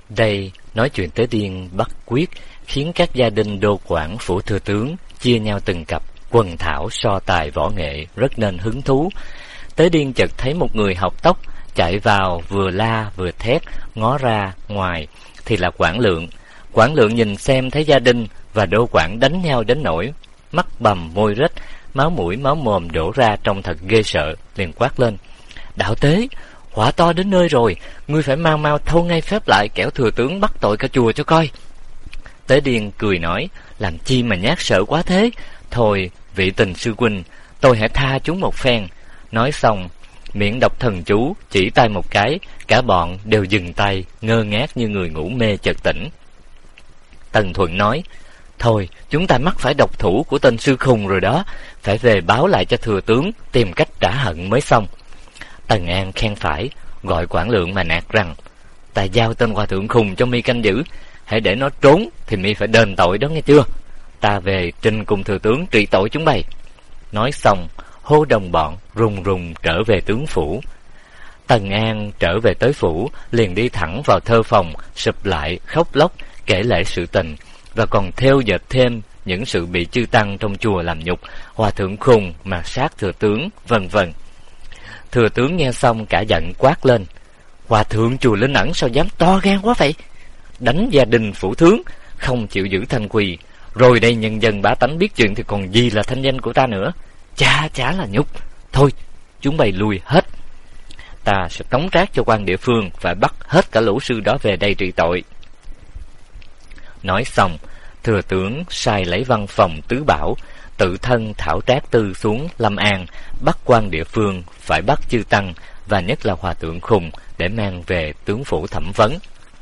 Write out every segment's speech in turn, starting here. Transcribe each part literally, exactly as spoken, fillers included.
Đây nói chuyện Tế Điên bắt quyết, khiến các gia đình đô quản phủ thừa tướng chia nhau từng cặp, quần thảo so tài võ nghệ rất nên hứng thú. Tế Điên chợt thấy một người học tóc chạy vào, vừa la vừa thét, ngó ra ngoài thì là Quản Lượng. Quản Lượng nhìn xem thấy gia đình và đô quản đánh nhau đến nỗi mắt bầm môi rách, máu mũi máu mồm đổ ra trông thật ghê sợ, liền quát lên: Đạo Tế, họa to đến nơi rồi, ngươi phải mau mau thâu ngay phép lại, kẻo thừa tướng bắt tội cả chùa cho coi. Tế Điên cười nói: Làm chi mà nhát sợ quá thế, thôi vị tình sư huynh, tôi hãy tha chúng một phen. Nói xong miệng đọc thần chú, chỉ tay một cái, cả bọn đều dừng tay, ngơ ngác như người ngủ mê chợt tỉnh. Tần Thuận nói: Thôi, chúng ta mắc phải độc thủ của tên sư khùng rồi đó, phải về báo lại cho thừa tướng, tìm cách trả hận mới xong. Tần An khen phải, gọi Quản Lượng mà nạt rằng: Ta giao tên hòa thượng khùng cho mi canh giữ, hãy để nó trốn thì mi phải đền tội đó nghe chưa. Ta về trình cùng thừa tướng trị tội chúng bày. Nói xong hô đồng bọn rùng rùng trở về tướng phủ. Tần An trở về tới phủ, liền đi thẳng vào thơ phòng, sụp lại khóc lóc kể lại sự tình, và còn theo dệt thêm những sự bị chư tăng trong chùa làm nhục, hòa thượng khùng mà sát thừa tướng, vân vân. Thừa tướng nghe xong cả giận quát lên: Hòa thượng chùa Linh Ẩn sao dám to gan quá vậy, đánh gia đình phủ tướng, không chịu giữ thanh quy, rồi đây nhân dân bá tánh biết chuyện thì còn gì là thanh danh của ta nữa, chả chả là nhục. Thôi chúng bày lui hết, ta sẽ tống trác cho quan địa phương, phải bắt hết cả lũ sư đó về đây trị tội. Nói xong, thừa tướng sai lấy văn phòng tứ bảo, tự thân thảo trác tư xuống Lâm An, bắt quan địa phương phải bắt chư tăng, và nhất là hòa thượng khùng, để mang về tướng phủ thẩm vấn.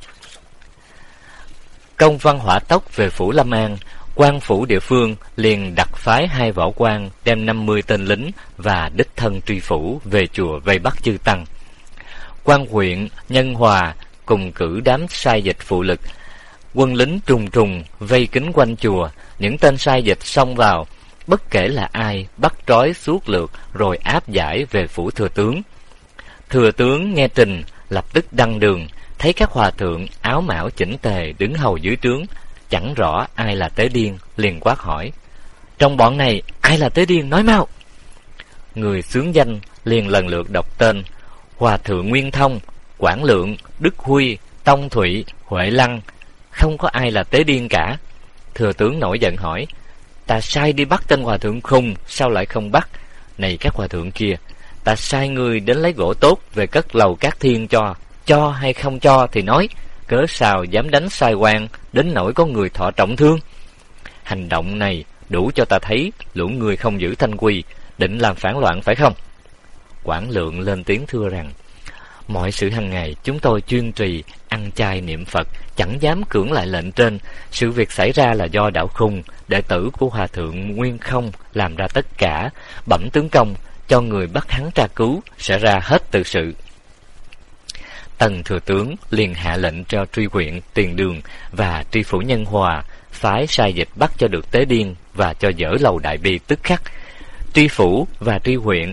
Công văn hỏa tốc về phủ Lâm An, quan phủ địa phương liền đặt phái hai võ quan đem năm mươi tên lính và đích thân truy phủ về chùa vây bắt chư tăng. Quan huyện Nhân Hòa cùng cử đám sai dịch phụ lực, quân lính trùng trùng vây kín quanh chùa. Những tên sai dịch xông vào, bất kể là ai, bắt trói suốt lượt rồi áp giải về phủ thừa tướng. Thừa tướng nghe trình, lập tức đăng đường, thấy các hòa thượng áo mão chỉnh tề đứng hầu dưới trướng, chẳng rõ ai là Tế Điên, liền quát hỏi: Trong bọn này ai là Tế Điên, nói mau. Người xướng danh liền lần lượt đọc tên: Hòa thượng Nguyên Thông, Quản Lượng, Đức Huy, Tông Thụy, Huệ Lăng. Không có ai là Tế Điên cả. Thừa tướng nổi giận hỏi: Ta sai đi bắt tên hòa thượng khùng, sao lại không bắt? Này các hòa thượng kia, ta sai người đến lấy gỗ tốt về cất lầu Cát Thiên cho, cho hay không cho thì nói, cớ sao dám đánh sai quan đến nỗi có người thọ trọng thương. Hành động này đủ cho ta thấy lũ người không giữ thanh quy, định làm phản loạn phải không? Quản Lượng lên tiếng thưa rằng: Mọi sự hàng ngày chúng tôi chuyên trì ăn chay niệm Phật, chẳng dám cưỡng lại lệnh trên. Sự việc xảy ra là do đạo khùng, đệ tử của hòa thượng Nguyên Không làm ra tất cả. Bẩm tướng công, cho người bắt hắn tra cứu, sẽ ra hết tự sự. Tần thừa tướng liền hạ lệnh cho tri huyện Tiền Đường và tri phủ Nhân Hòa phái sai dịch bắt cho được Tế Điên và cho dỡ lầu Đại Bi tức khắc. Tri phủ và tri huyện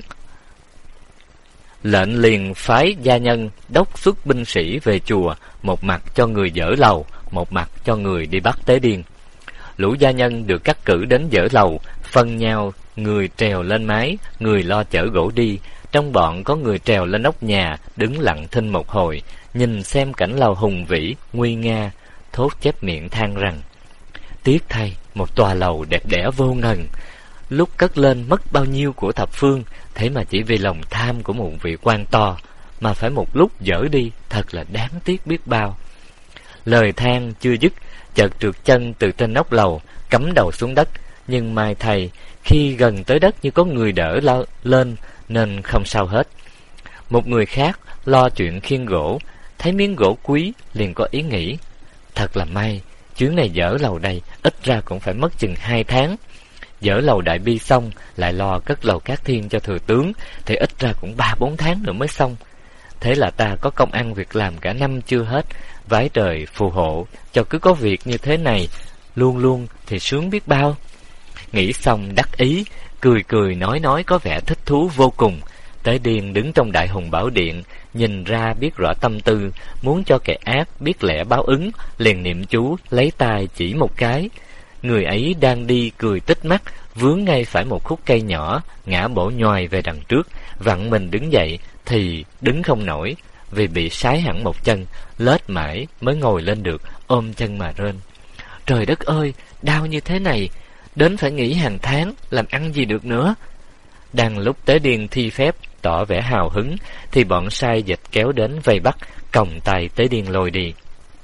lệnh liền phái gia nhân đốc xuất binh sĩ về chùa, một mặt cho người dỡ lầu, một mặt cho người đi bắt Tế Điên. Lũ gia nhân được cắt cử đến dỡ lầu, phân nhau người trèo lên mái, người lo chở gỗ đi. Trong bọn có người trèo lên nóc nhà, đứng lặng thinh một hồi, nhìn xem cảnh lầu hùng vĩ nguy nga, thốt chép miệng than rằng: Tiếc thay, một tòa lầu đẹp đẽ vô ngần, lúc cất lên mất bao nhiêu của thập phương, thế mà chỉ vì lòng tham của một vị quan to mà phải một lúc dỡ đi, thật là đáng tiếc biết bao. Lời than chưa dứt, chợt trượt chân từ trên nóc lầu, cắm đầu xuống đất. Nhưng mai thầy, khi gần tới đất như có người đỡ lo lên nên không sao hết. Một người khác lo chuyện khiêng gỗ, thấy miếng gỗ quý liền có ý nghĩ: Thật là may, chuyến này dỡ lầu đây ít ra cũng phải mất chừng hai tháng. Dỡ lầu Đại Bi xong, lại lo cất lầu Cát Thiên cho thừa tướng, thì ít ra cũng ba bốn tháng nữa mới xong. Thế là ta có công ăn việc làm cả năm chưa hết. Vái trời phù hộ cho cứ có việc như thế này luôn luôn thì sướng biết bao. Nghĩ xong đắc ý, cười cười nói nói có vẻ thích thú vô cùng. Tế Điên đứng trong Đại Hùng Bảo Điện, nhìn ra biết rõ tâm tư, muốn cho kẻ ác biết lẽ báo ứng, liền niệm chú, lấy tay chỉ một cái. Người ấy đang đi cười tít mắt, vướng ngay phải một khúc cây nhỏ, ngã bổ nhoài về đằng trước, vặn mình đứng dậy thì đứng không nổi, vì bị sái hẳn một chân, lết mãi mới ngồi lên được, ôm chân mà rên. Trời đất ơi, đau như thế này, đến phải nghỉ hàng tháng, làm ăn gì được nữa. Đang lúc Tế Điên thi phép, tỏ vẻ hào hứng, thì bọn sai dịch kéo đến vây bắt, còng tay Tế Điên lôi đi.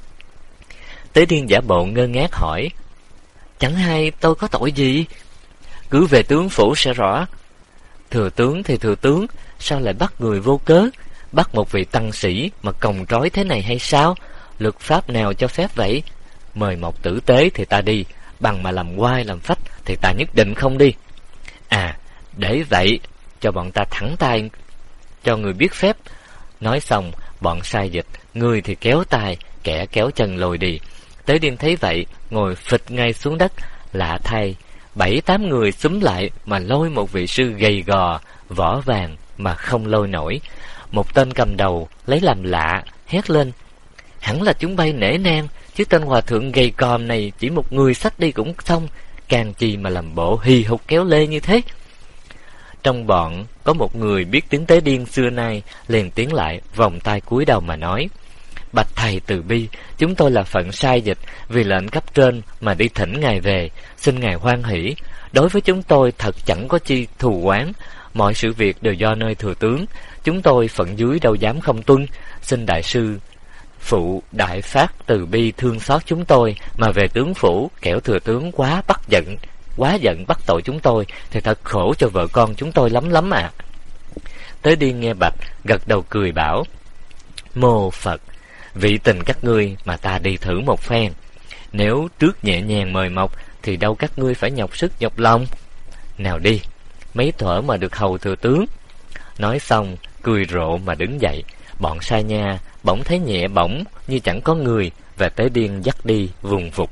Tế Điên giả bộ ngơ ngác hỏi: Chẳng hay tôi có tội gì? Cứ về tướng phủ sẽ rõ. Thừa tướng thì thừa tướng, sao lại bắt người vô cớ? Bắt một vị tăng sĩ mà còng trói thế này hay sao? Luật pháp nào cho phép vậy? Mời một tử tế thì ta đi, bằng mà làm oai làm phách thì ta nhất định không đi. À, để vậy, cho bọn ta thẳng tay, cho người biết phép. Nói xong, bọn sai dịch, người thì kéo tay, kẻ kéo chân lôi đi. Tế Điên thấy vậy, ngồi phịch ngay xuống đất. Lạ thay, bảy tám người xúm lại mà lôi một vị sư gầy gò, vỏ vàng mà không lôi nổi. Một tên cầm đầu lấy làm lạ, hét lên: Hẳn là chúng bay nể nang, chứ tên hòa thượng gầy còm này chỉ một người xách đi cũng xong, càng chi mà làm bộ hì hục kéo lê như thế. Trong bọn có một người biết tiếng Tế Điên xưa nay, liền tiến lại, vòng tay cúi đầu mà nói: Bạch thầy từ bi, chúng tôi là phận sai dịch, vì lệnh cấp trên mà đi thỉnh ngài về, xin ngài hoan hỷ. Đối với chúng tôi thật chẳng có chi thù oán, mọi sự việc đều do nơi thừa tướng, chúng tôi phận dưới đâu dám không tuân. Xin đại sư phụ đại phát từ bi thương xót chúng tôi, mà về tướng phủ kẻo thừa tướng quá bắt giận, quá giận bắt tội chúng tôi, thì thật khổ cho vợ con chúng tôi lắm lắm ạ. À. Tế Điên nghe bạch, gật đầu cười bảo: Mô Phật, vị tình các ngươi mà ta đi thử một phen. Nếu trước nhẹ nhàng mời mọc, thì đâu các ngươi phải nhọc sức nhọc lòng. Nào đi, mấy thuở mà được hầu thừa tướng. Nói xong, cười rộ mà đứng dậy. Bọn sai nha bỗng thấy nhẹ bỗng như chẳng có người, và Tế Điên dắt đi vùng vụt.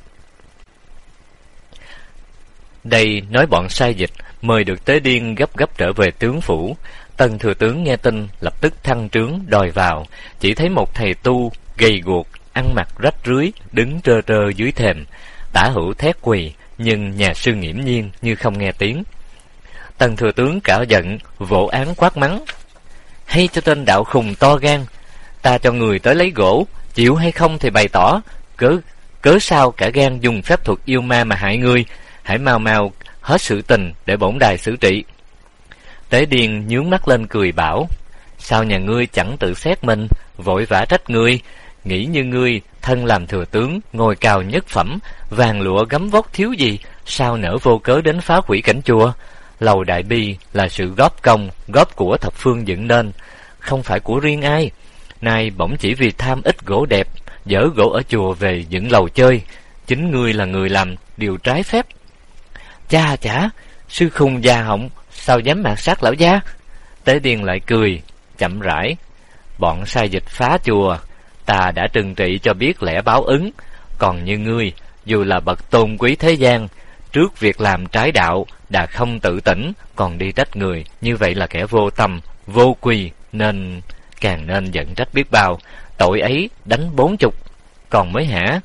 Đây nói bọn sai dịch mời được Tế Điên gấp gấp trở về tướng phủ. Tần thừa tướng nghe tin lập tức thăng trướng đòi vào, chỉ thấy một thầy tu gầy guộc, ăn mặc rách rưới, đứng trơ trơ dưới thềm. Tả hữu thét quỳ, nhưng nhà sư nghiễm nhiên như không nghe tiếng. Tần thừa tướng cả giận, vỗ án quát mắng: Hay cho tên đạo khùng to gan, ta cho người tới lấy gỗ, chịu hay không thì bày tỏ, cớ cớ sao cả gan dùng phép thuật yêu ma mà hại ngươi. Hãy mau mau hết sự tình để bổn đài xử trị. Tế Điên nhướng mắt lên cười bảo: Sao nhà ngươi chẳng tự xét mình, vội vã trách ngươi? Nghĩ như ngươi thân làm thừa tướng, ngồi cào nhất phẩm, vàng lụa gấm vóc thiếu gì, sao nỡ vô cớ đến phá hủy cảnh chùa? Lầu Đại Bi là sự góp công, góp của thập phương dựng nên, không phải của riêng ai. Nay bỗng chỉ vì tham ít gỗ đẹp, dỡ gỗ ở chùa về dựng lầu chơi, chính ngươi là người làm điều trái phép. Cha chả, sư khùng già họng, sao dám mạt sát lão gia? Tế Điên lại cười, chậm rãi: Bọn sai dịch phá chùa, ta đã trừng trị cho biết lẽ báo ứng. Còn như ngươi, dù là bậc tôn quý thế gian, trước việc làm trái đạo, đã không tự tỉnh, còn đi trách người, như vậy là kẻ vô tâm, vô quy, nên càng nên giận trách biết bao. Tội ấy đánh bốn chục, còn mới hả?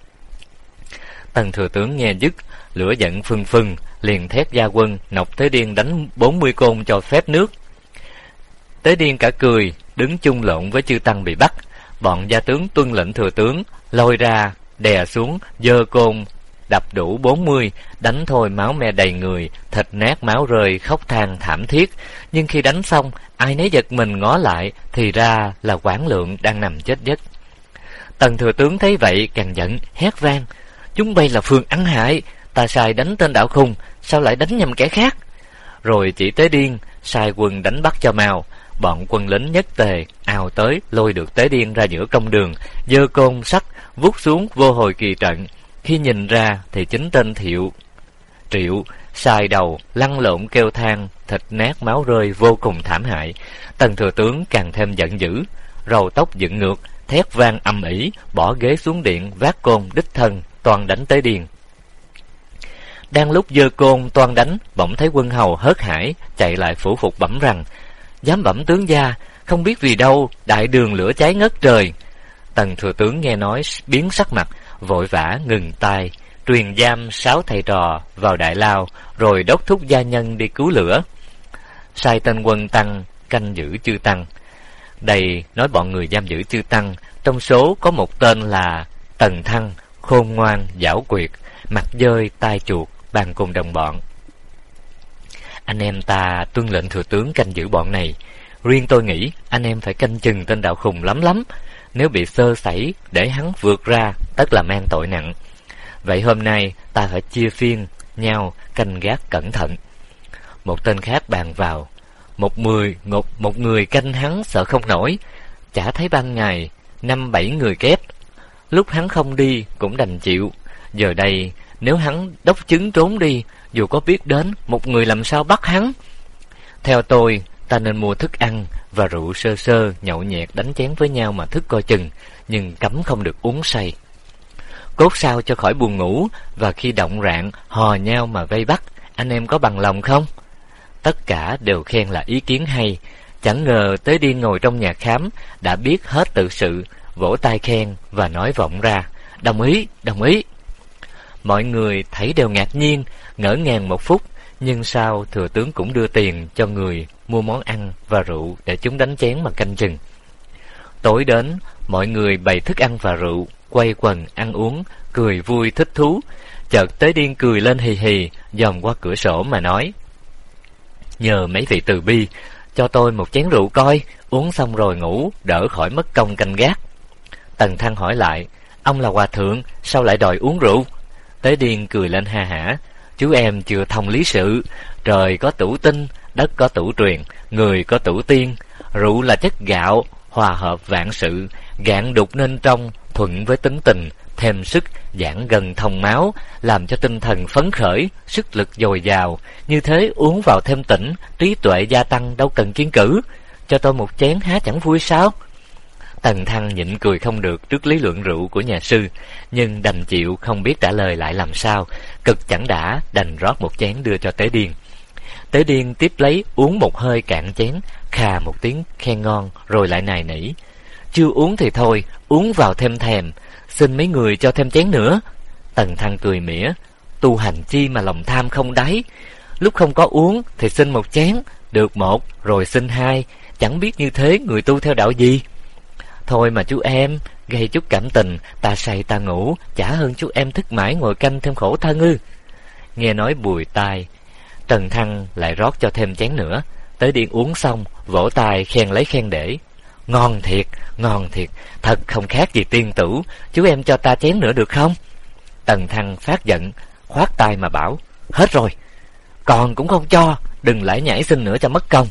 Tần thừa tướng nghe dứt, lửa giận phừng phừng, liền thét gia quân nộp Tế Điên đánh bốn mươi côn cho phép nước. Tế Điên cả cười, đứng chung lộn với chư tăng bị bắt. Bọn gia tướng tuân lệnh thừa tướng, lôi ra đè xuống, giơ côn đập đủ bốn mươi, đánh thôi máu me đầy người, thịt nát máu rơi, khóc than thảm thiết. Nhưng khi đánh xong, ai nấy giật mình ngó lại, thì ra là Quảng Lượng đang nằm chết giấc. Tần thừa tướng thấy vậy càng giận, hét vang: Chúng bay là phường ăn hại, ta sai đánh tên đạo khùng, sao lại đánh nhầm kẻ khác? Rồi chỉ Tế Điên sai quân đánh bắt cho mau. Bọn quân lính nhất tề ào tới, lôi được Tế Điên ra giữa công đường, giơ côn sắt vút xuống vô hồi kỳ trận. Khi nhìn ra thì chính tên Thiệu Triệu sai đầu lăn lộn kêu than, thịt nát máu rơi, vô cùng thảm hại. Tần thừa tướng càng thêm giận dữ, râu tóc dựng ngược, thét vang ầm ĩ, bỏ ghế xuống điện, vác côn đích thân toan đánh Tế Điên. Đang lúc giơ côn toan đánh, bỗng thấy quân hầu hớt hải chạy lại phủ phục bẩm rằng: Giám bẩm tướng gia, không biết vì đâu đại đường lửa cháy ngất trời. Tần thừa tướng nghe nói biến sắc mặt, vội vã ngừng tay, truyền giam sáu thầy trò vào đại lao, rồi đốc thúc gia nhân đi cứu lửa, sai tên quân tăng canh giữ chư tăng. Đây nói bọn người giam giữ chư tăng, trong số có một tên là Tần Thăng, khôn ngoan giảo quyệt, mặt dơi tai chuột, bàn cùng đồng bọn. Anh em ta tuân lệnh thừa tướng canh giữ bọn này. Riêng tôi nghĩ anh em phải canh chừng tên đạo khùng lắm lắm. Nếu bị sơ sẩy để hắn vượt ra, tất là mang tội nặng. Vậy hôm nay ta phải chia phiên nhau canh gác cẩn thận. Một tên khác bàn vào. Một người, một, một người canh hắn sợ không nổi. Chả thấy ban ngày năm bảy người kép. Lúc hắn không đi cũng đành chịu. Giờ đây nếu hắn đốc chứng trốn đi, dù có biết đến, một người làm sao bắt hắn. Theo tôi, ta nên mua thức ăn và rượu sơ sơ, nhậu nhẹt đánh chén với nhau mà thức coi chừng, nhưng cấm không được uống say. Cốt sao cho khỏi buồn ngủ, và khi động rạng hò nhau mà vây bắt. Anh em có bằng lòng không? Tất cả đều khen là ý kiến hay. Chẳng ngờ tới đi ngồi trong nhà khám đã biết hết tự sự, vỗ tay khen và nói vọng ra: đồng ý, đồng ý. Mọi người thấy đều ngạc nhiên, ngỡ ngàng một phút, nhưng sau thừa tướng cũng đưa tiền cho người mua món ăn và rượu để chúng đánh chén mà canh chừng. Tối đến, mọi người bày thức ăn và rượu, quay quần ăn uống, cười vui thích thú. Chợt Tế Điên cười lên hì hì, dòm qua cửa sổ mà nói: nhờ mấy vị từ bi, cho tôi một chén rượu coi, uống xong rồi ngủ, đỡ khỏi mất công canh gác. Tần Thăng hỏi lại: ông là hòa thượng, sao lại đòi uống rượu? Tế Điên cười lên ha hả: chú em chưa thông lý sự. Trời có tửu tinh, đất có tửu truyền, người có tửu tiên. Rượu là chất gạo, hòa hợp vạn sự, gạn đục nên trong, thuận với tính tình, thêm sức, giãn gần thông máu, làm cho tinh thần phấn khởi, sức lực dồi dào. Như thế uống vào thêm tỉnh, trí tuệ gia tăng, đâu cần kiêng cữ. Cho tôi một chén há chẳng vui sao? Tần Thăng nhịn cười không được trước lý luận rượu của nhà sư, nhưng đành chịu, không biết trả lời lại làm sao. Cực chẳng đã, đành rót một chén đưa cho Tế Điên. Tế Điên tiếp lấy uống một hơi cạn chén, khà một tiếng khen ngon, rồi lại nài nỉ: chưa uống thì thôi, uống vào thêm thèm, xin mấy người cho thêm chén nữa. Tần Thăng cười mỉa: tu hành chi mà lòng tham không đáy. Lúc không có uống thì xin một chén, được một rồi xin hai, chẳng biết như thế người tu theo đạo gì. Thôi mà chú em, gây chút cảm tình, ta say ta ngủ, chả hơn chú em thức mãi ngồi canh thêm khổ thân ư. Nghe nói bùi tai, Tần Thăng lại rót cho thêm chén nữa. Tế Điên uống xong, vỗ tay khen lấy khen để: ngon thiệt, ngon thiệt, thật không khác gì tiên tử, chú em cho ta chén nữa được không? Tần Thăng phát giận, khoát tay mà bảo: hết rồi, còn cũng không cho, đừng lải nhải xin nữa cho mất công.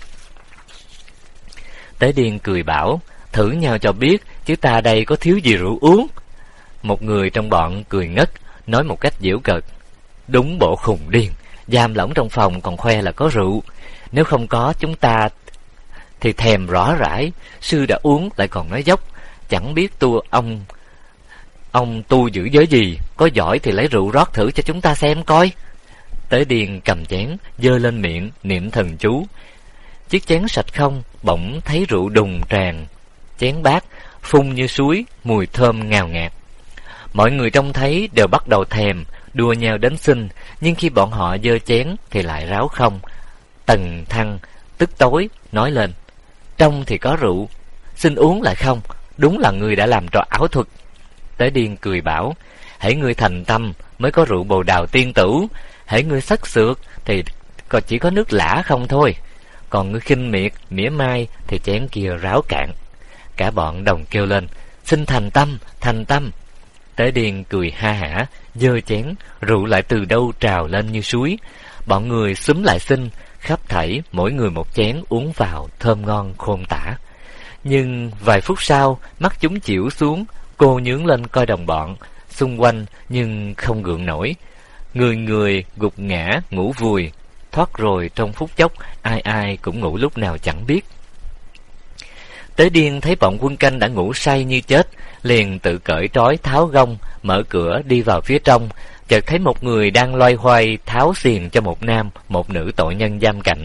Tế Điên cười bảo: thử nhau cho biết, chứ ta đây có thiếu gì rượu uống. Một người trong bọn cười ngất, nói một cách giễu cợt: đúng bộ khùng điên, giam lỏng trong phòng còn khoe là có rượu. Nếu không có chúng ta thì thèm rõ rãi, sư đã uống lại còn nói dốc, chẳng biết tu ông ông tu giữ giới gì, có giỏi thì lấy rượu rót thử cho chúng ta xem coi. Tế Điên cầm chén giơ lên miệng niệm thần chú, chiếc chén sạch không, bỗng thấy rượu đùng tràn chén bát, phun như suối, mùi thơm ngào ngạt. Mọi người trông thấy đều bắt đầu thèm, đua nhau đến xin, nhưng khi bọn họ giơ chén thì lại ráo không. Tần Thăng tức tối nói lên: trong thì có rượu, xin uống lại không, đúng là người đã làm trò ảo thuật. Tế Điên cười bảo: hễ ngươi thành tâm mới có rượu bồ đào tiên tử, hễ ngươi sắc sược thì còn chỉ có nước lã không thôi, còn ngươi khinh miệt mỉa mai thì chén kia ráo cạn. Cả bọn đồng kêu lên: xin thành tâm, thành tâm. Tế Điên cười ha hả, giơ chén, rượu lại từ đâu trào lên như suối. Bọn người xúm lại xin, khắp thảy mỗi người một chén uống vào thơm ngon khôn tả. Nhưng vài phút sau, mắt chúng chịu xuống, cô nhướng lên coi đồng bọn xung quanh nhưng không gượng nổi. Người người gục ngã ngủ vùi, thoát rồi trong phút chốc ai ai cũng ngủ lúc nào chẳng biết. Tế Điên thấy bọn quân canh đã ngủ say như chết, liền tự cởi trói tháo gông, mở cửa đi vào phía trong. Chợt thấy một người đang loay hoay tháo xiềng cho một nam, một nữ tội nhân giam cạnh.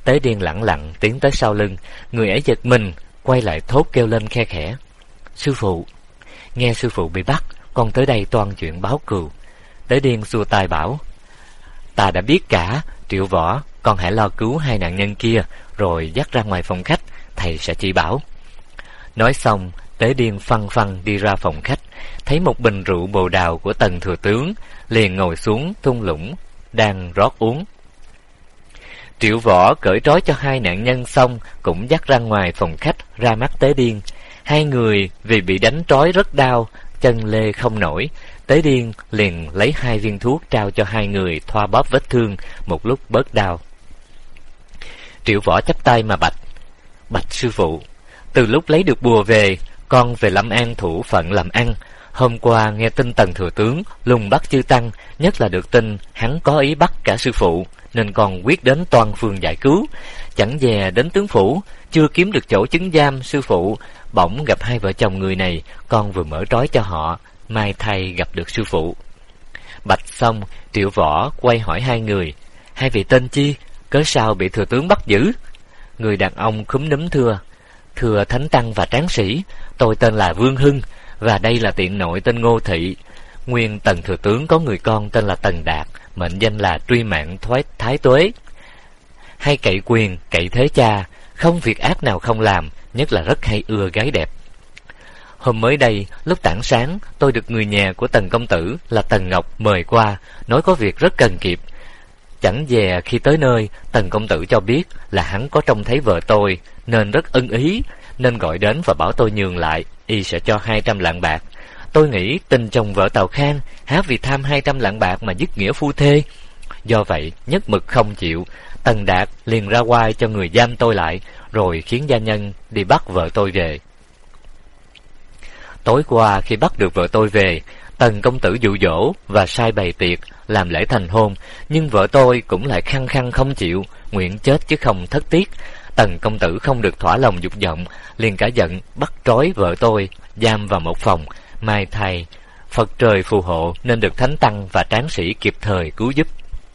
Tế Điên lẳng lặng tiến tới sau lưng. Người ấy giật mình, quay lại thốt kêu lên khe khẽ: "Sư phụ!" Nghe sư phụ bị bắt, con tới đây toan chuyện báo cừu. Tế Điên xua tay bảo: "Ta đã biết cả, Triệu Võ, con hãy lo cứu hai nạn nhân kia, rồi dắt ra ngoài phòng khách, thầy sẽ chỉ bảo." Nói xong, Tế Điên phăng phăng đi ra phòng khách, thấy một bình rượu bồ đào của Tần thừa tướng, liền ngồi xuống thung lũng đang rót uống. Triệu Võ cởi trói cho hai nạn nhân xong, cũng dắt ra ngoài phòng khách, ra mắt Tế Điên. Hai người vì bị đánh trói rất đau, chân lê không nổi. Tế Điên liền lấy hai viên thuốc trao cho hai người thoa bóp vết thương, một lúc bớt đau. Triệu Võ chắp tay mà bạch: "Bạch sư phụ, từ lúc lấy được bùa về, con về Lâm An thủ phận làm ăn. Hôm qua nghe tin Tần thừa tướng lùng bắt chư tăng, nhất là được tin hắn có ý bắt cả sư phụ, nên con quyết đến toàn phường giải cứu. Chẳng dè đến tướng phủ, chưa kiếm được chỗ chứng giam sư phụ, bỗng gặp hai vợ chồng người này, con vừa mở trói cho họ, mai thay gặp được sư phụ." Bạch xong, Triệu Võ quay hỏi hai người: "Hai vị tên chi, cớ sao bị thừa tướng bắt giữ?" Người đàn ông khúm núm thưa: "Thưa thánh tăng và tráng sĩ, tôi tên là Vương Hưng, và đây là tiện nội tên Ngô Thị. Nguyên Tần thừa tướng có người con tên là Tần Đạt, mệnh danh là Truy Mạng Thoái Thái Tuế. Hay cậy quyền, cậy thế cha, không việc ác nào không làm, nhất là rất hay ưa gái đẹp. Hôm mới đây, lúc tảng sáng, tôi được người nhà của Tần công tử là Tần Ngọc mời qua, nói có việc rất cần kịp. Chẳng dè khi tới nơi, Tần công tử cho biết là hắn có trông thấy vợ tôi, nên rất ưng ý, nên gọi đến và bảo tôi nhường lại, y sẽ cho hai trăm lạng bạc. Tôi nghĩ tình chồng vợ Tào Khang, há vì tham hai trăm lạng bạc mà dứt nghĩa phu thê. Do vậy, nhất mực không chịu. Tần Đạt liền ra oai cho người giam tôi lại, rồi khiến gia nhân đi bắt vợ tôi về. Tối qua khi bắt được vợ tôi về, Tần công tử dụ dỗ và sai bày tiệc làm lễ thành hôn, nhưng vợ tôi cũng lại khăng khăng không chịu, nguyện chết chứ không thất tiết. Tần công tử không được thỏa lòng dục vọng, liền cả giận bắt trói vợ tôi, giam vào một phòng. Mai thầy Phật trời phù hộ nên được thánh tăng và tráng sĩ kịp thời cứu giúp.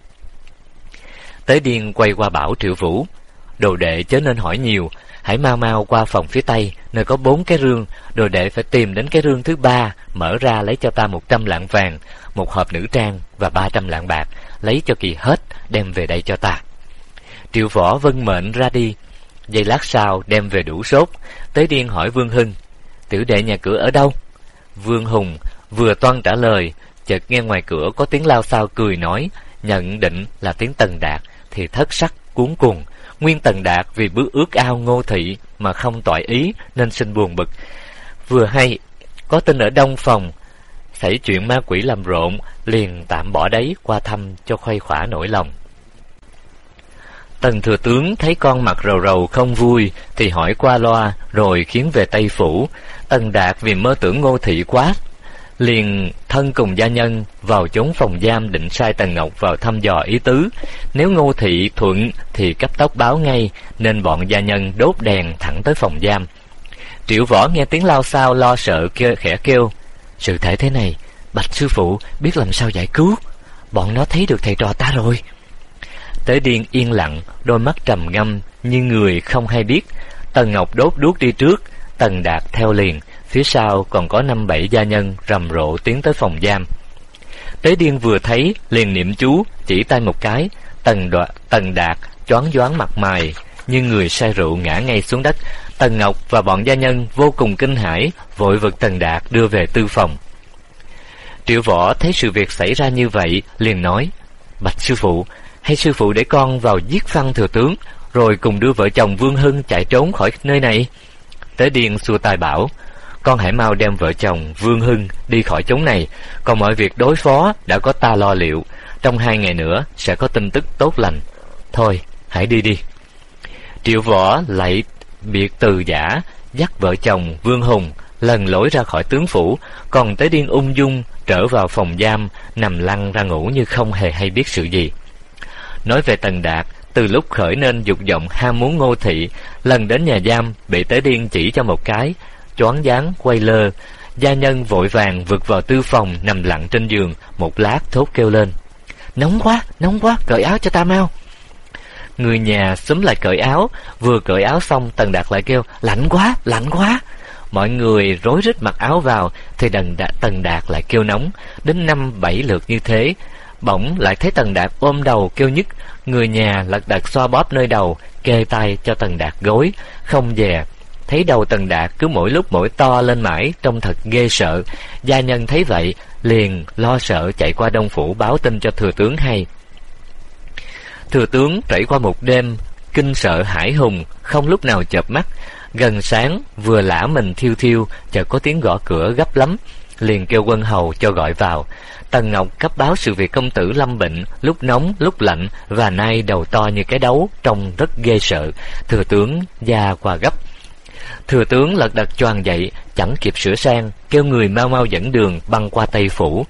Tế Điên quay qua bảo Triệu Vũ: "Đồ đệ chớ nên hỏi nhiều, hãy mau mau qua phòng phía tây, nơi có bốn cái rương. Đồ đệ phải tìm đến cái rương thứ ba, mở ra lấy cho ta một trăm lạng vàng, một hộp nữ trang và ba trăm lạng bạc, lấy cho kỳ hết, đem về đây cho ta." Triệu Võ vâng mệnh ra đi. Giây lát sau đem về đủ sốt. Tế Điên hỏi Vương Hưng: "Tiểu đệ nhà cửa ở đâu?" Vương Hùng vừa toan trả lời, chợt nghe ngoài cửa có tiếng lao xao cười nói, nhận định là tiếng Tần Đạt, thì thất sắc cuống cuồng. Nguyên Tần Đạt vì bước ước ao Ngô Thị mà không toại ý, nên sinh buồn bực. Vừa hay có tin ở đông phòng xảy chuyện ma quỷ làm rộn, liền tạm bỏ đấy qua thăm cho khuây khỏa nỗi lòng. Tần thừa tướng thấy con mặt rầu rầu không vui, thì hỏi qua loa, rồi khiến về Tây Phủ. Tần Đạt vì mơ tưởng Ngô Thị quá, liền thân cùng gia nhân vào chốn phòng giam, định sai Tần Ngọc vào thăm dò ý tứ. Nếu Ngô Thị thuận thì cấp tốc báo ngay, nên bọn gia nhân đốt đèn thẳng tới phòng giam. Triệu Võ nghe tiếng lao xao lo sợ kêu, khẽ kêu: "Sự thể thế này, bạch sư phụ biết làm sao giải cứu. Bọn nó thấy được thầy trò ta rồi." Tế Điên yên lặng, đôi mắt trầm ngâm như người không hay biết. Tần Ngọc đốt đuốc đi trước, Tần Đạt theo liền, phía sau còn có năm bảy gia nhân rầm rộ tiến tới phòng giam. Tế Điên vừa thấy liền niệm chú, chỉ tay một cái, Tần Đoạt, Tần Đạt choáng váng mặt mày như người say rượu ngã ngay xuống đất. Tần Ngọc và bọn gia nhân vô cùng kinh hãi, vội vực Tần Đạt đưa về tư phòng. Triệu Võ thấy sự việc xảy ra như vậy, liền nói: "Bạch sư phụ, hay sư phụ để con vào giết phăng thừa tướng, rồi cùng đưa vợ chồng Vương Hưng chạy trốn khỏi nơi này?" Tế Điên xua tay bảo: "Con hãy mau đem vợ chồng Vương Hưng đi khỏi chốn này, còn mọi việc đối phó đã có ta lo liệu. Trong hai ngày nữa sẽ có tin tức tốt lành. Thôi, hãy đi đi." Triệu Võ lại biệt từ giả, dắt vợ chồng Vương Hùng lần lối ra khỏi tướng phủ, còn Tế Điên ung dung trở vào phòng giam, nằm lăn ra ngủ như không hề hay biết sự gì. Nói về Tần Đạt, từ lúc khởi nên dục vọng ham muốn Ngô Thị, lần đến nhà giam bị Tế Điên chỉ cho một cái, choáng váng quay lơ. Gia nhân vội vàng vượt vào tư phòng, nằm lặng trên giường, một lát thốt kêu lên: "Nóng quá, nóng quá, cởi áo cho ta mau." Người nhà xúm lại cởi áo. Vừa cởi áo xong, Tần Đạt lại kêu lạnh quá, lạnh quá. Mọi người rối rít mặc áo vào, thì Tần Đạt, Tần Đạt lại kêu nóng. Đến năm bảy lượt như thế, bỗng lại thấy Tần Đạt ôm đầu kêu nhức. Người nhà lật đật xoa bóp nơi đầu, kê tay cho Tần Đạt gối, không dè. Thấy đầu Tần Đạt cứ mỗi lúc mỗi to lên mãi, trông thật ghê sợ. Gia nhân thấy vậy, liền lo sợ chạy qua Đông Phủ báo tin cho thừa tướng hay. Thừa tướng trải qua một đêm kinh sợ hãi hùng, không lúc nào chợp mắt. Gần sáng vừa lả mình thiêu thiêu, chợt có tiếng gõ cửa gấp lắm, liền kêu quân hầu cho gọi vào. Tần Ngọc cấp báo sự việc công tử lâm bệnh, lúc nóng lúc lạnh, và nay đầu to như cái đấu, trông rất ghê sợ. Thừa tướng da qua gấp. Thừa tướng lật đật choàng dậy, chẳng kịp sửa sang, kêu người mau mau dẫn đường băng qua Tây Phủ.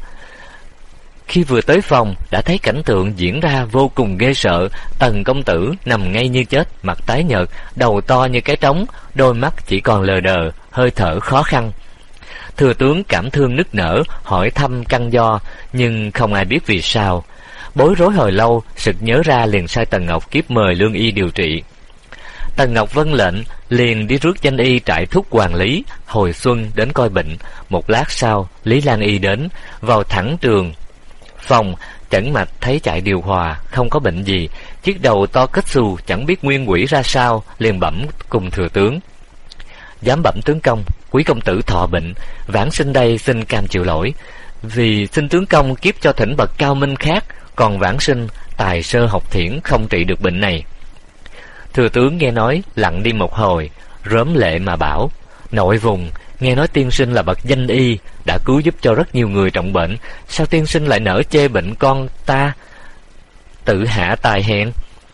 Khi vừa tới phòng, đã thấy cảnh tượng diễn ra vô cùng ghê sợ. Tần công tử nằm ngay như chết, mặt tái nhợt, đầu to như cái trống, đôi mắt chỉ còn lờ đờ, hơi thở khó khăn. Thừa tướng cảm thương nức nở, hỏi thăm căn do, nhưng không ai biết vì sao. Bối rối hồi lâu, sực nhớ ra liền sai Tần Ngọc kiếp mời lương y điều trị. Tần Ngọc vâng lệnh, liền đi rước danh y trại thúc Hoàng Lý, hồi xuân đến coi bệnh. Một lát sau, Lý Lan Y đến, vào thẳng trường phòng, chẩn mạch thấy chạy điều hòa, không có bệnh gì. Chiếc đầu to kết xù, chẳng biết nguyên quỷ ra sao, liền bẩm cùng thừa tướng. Giám bẩm tướng công, quý công tử thọ bệnh, vãn sinh đây xin cam chịu lỗi, vì xin tướng công kiếp cho thỉnh bậc cao minh khác, còn vãn sinh tài sơ học thiển không trị được bệnh này. Thừa tướng nghe nói lặng đi một hồi, rớm lệ mà bảo: nội vùng nghe nói tiên sinh là bậc danh y, đã cứu giúp cho rất nhiều người trọng bệnh, sao tiên sinh lại nỡ chê bệnh con ta, tự hạ tài hèn?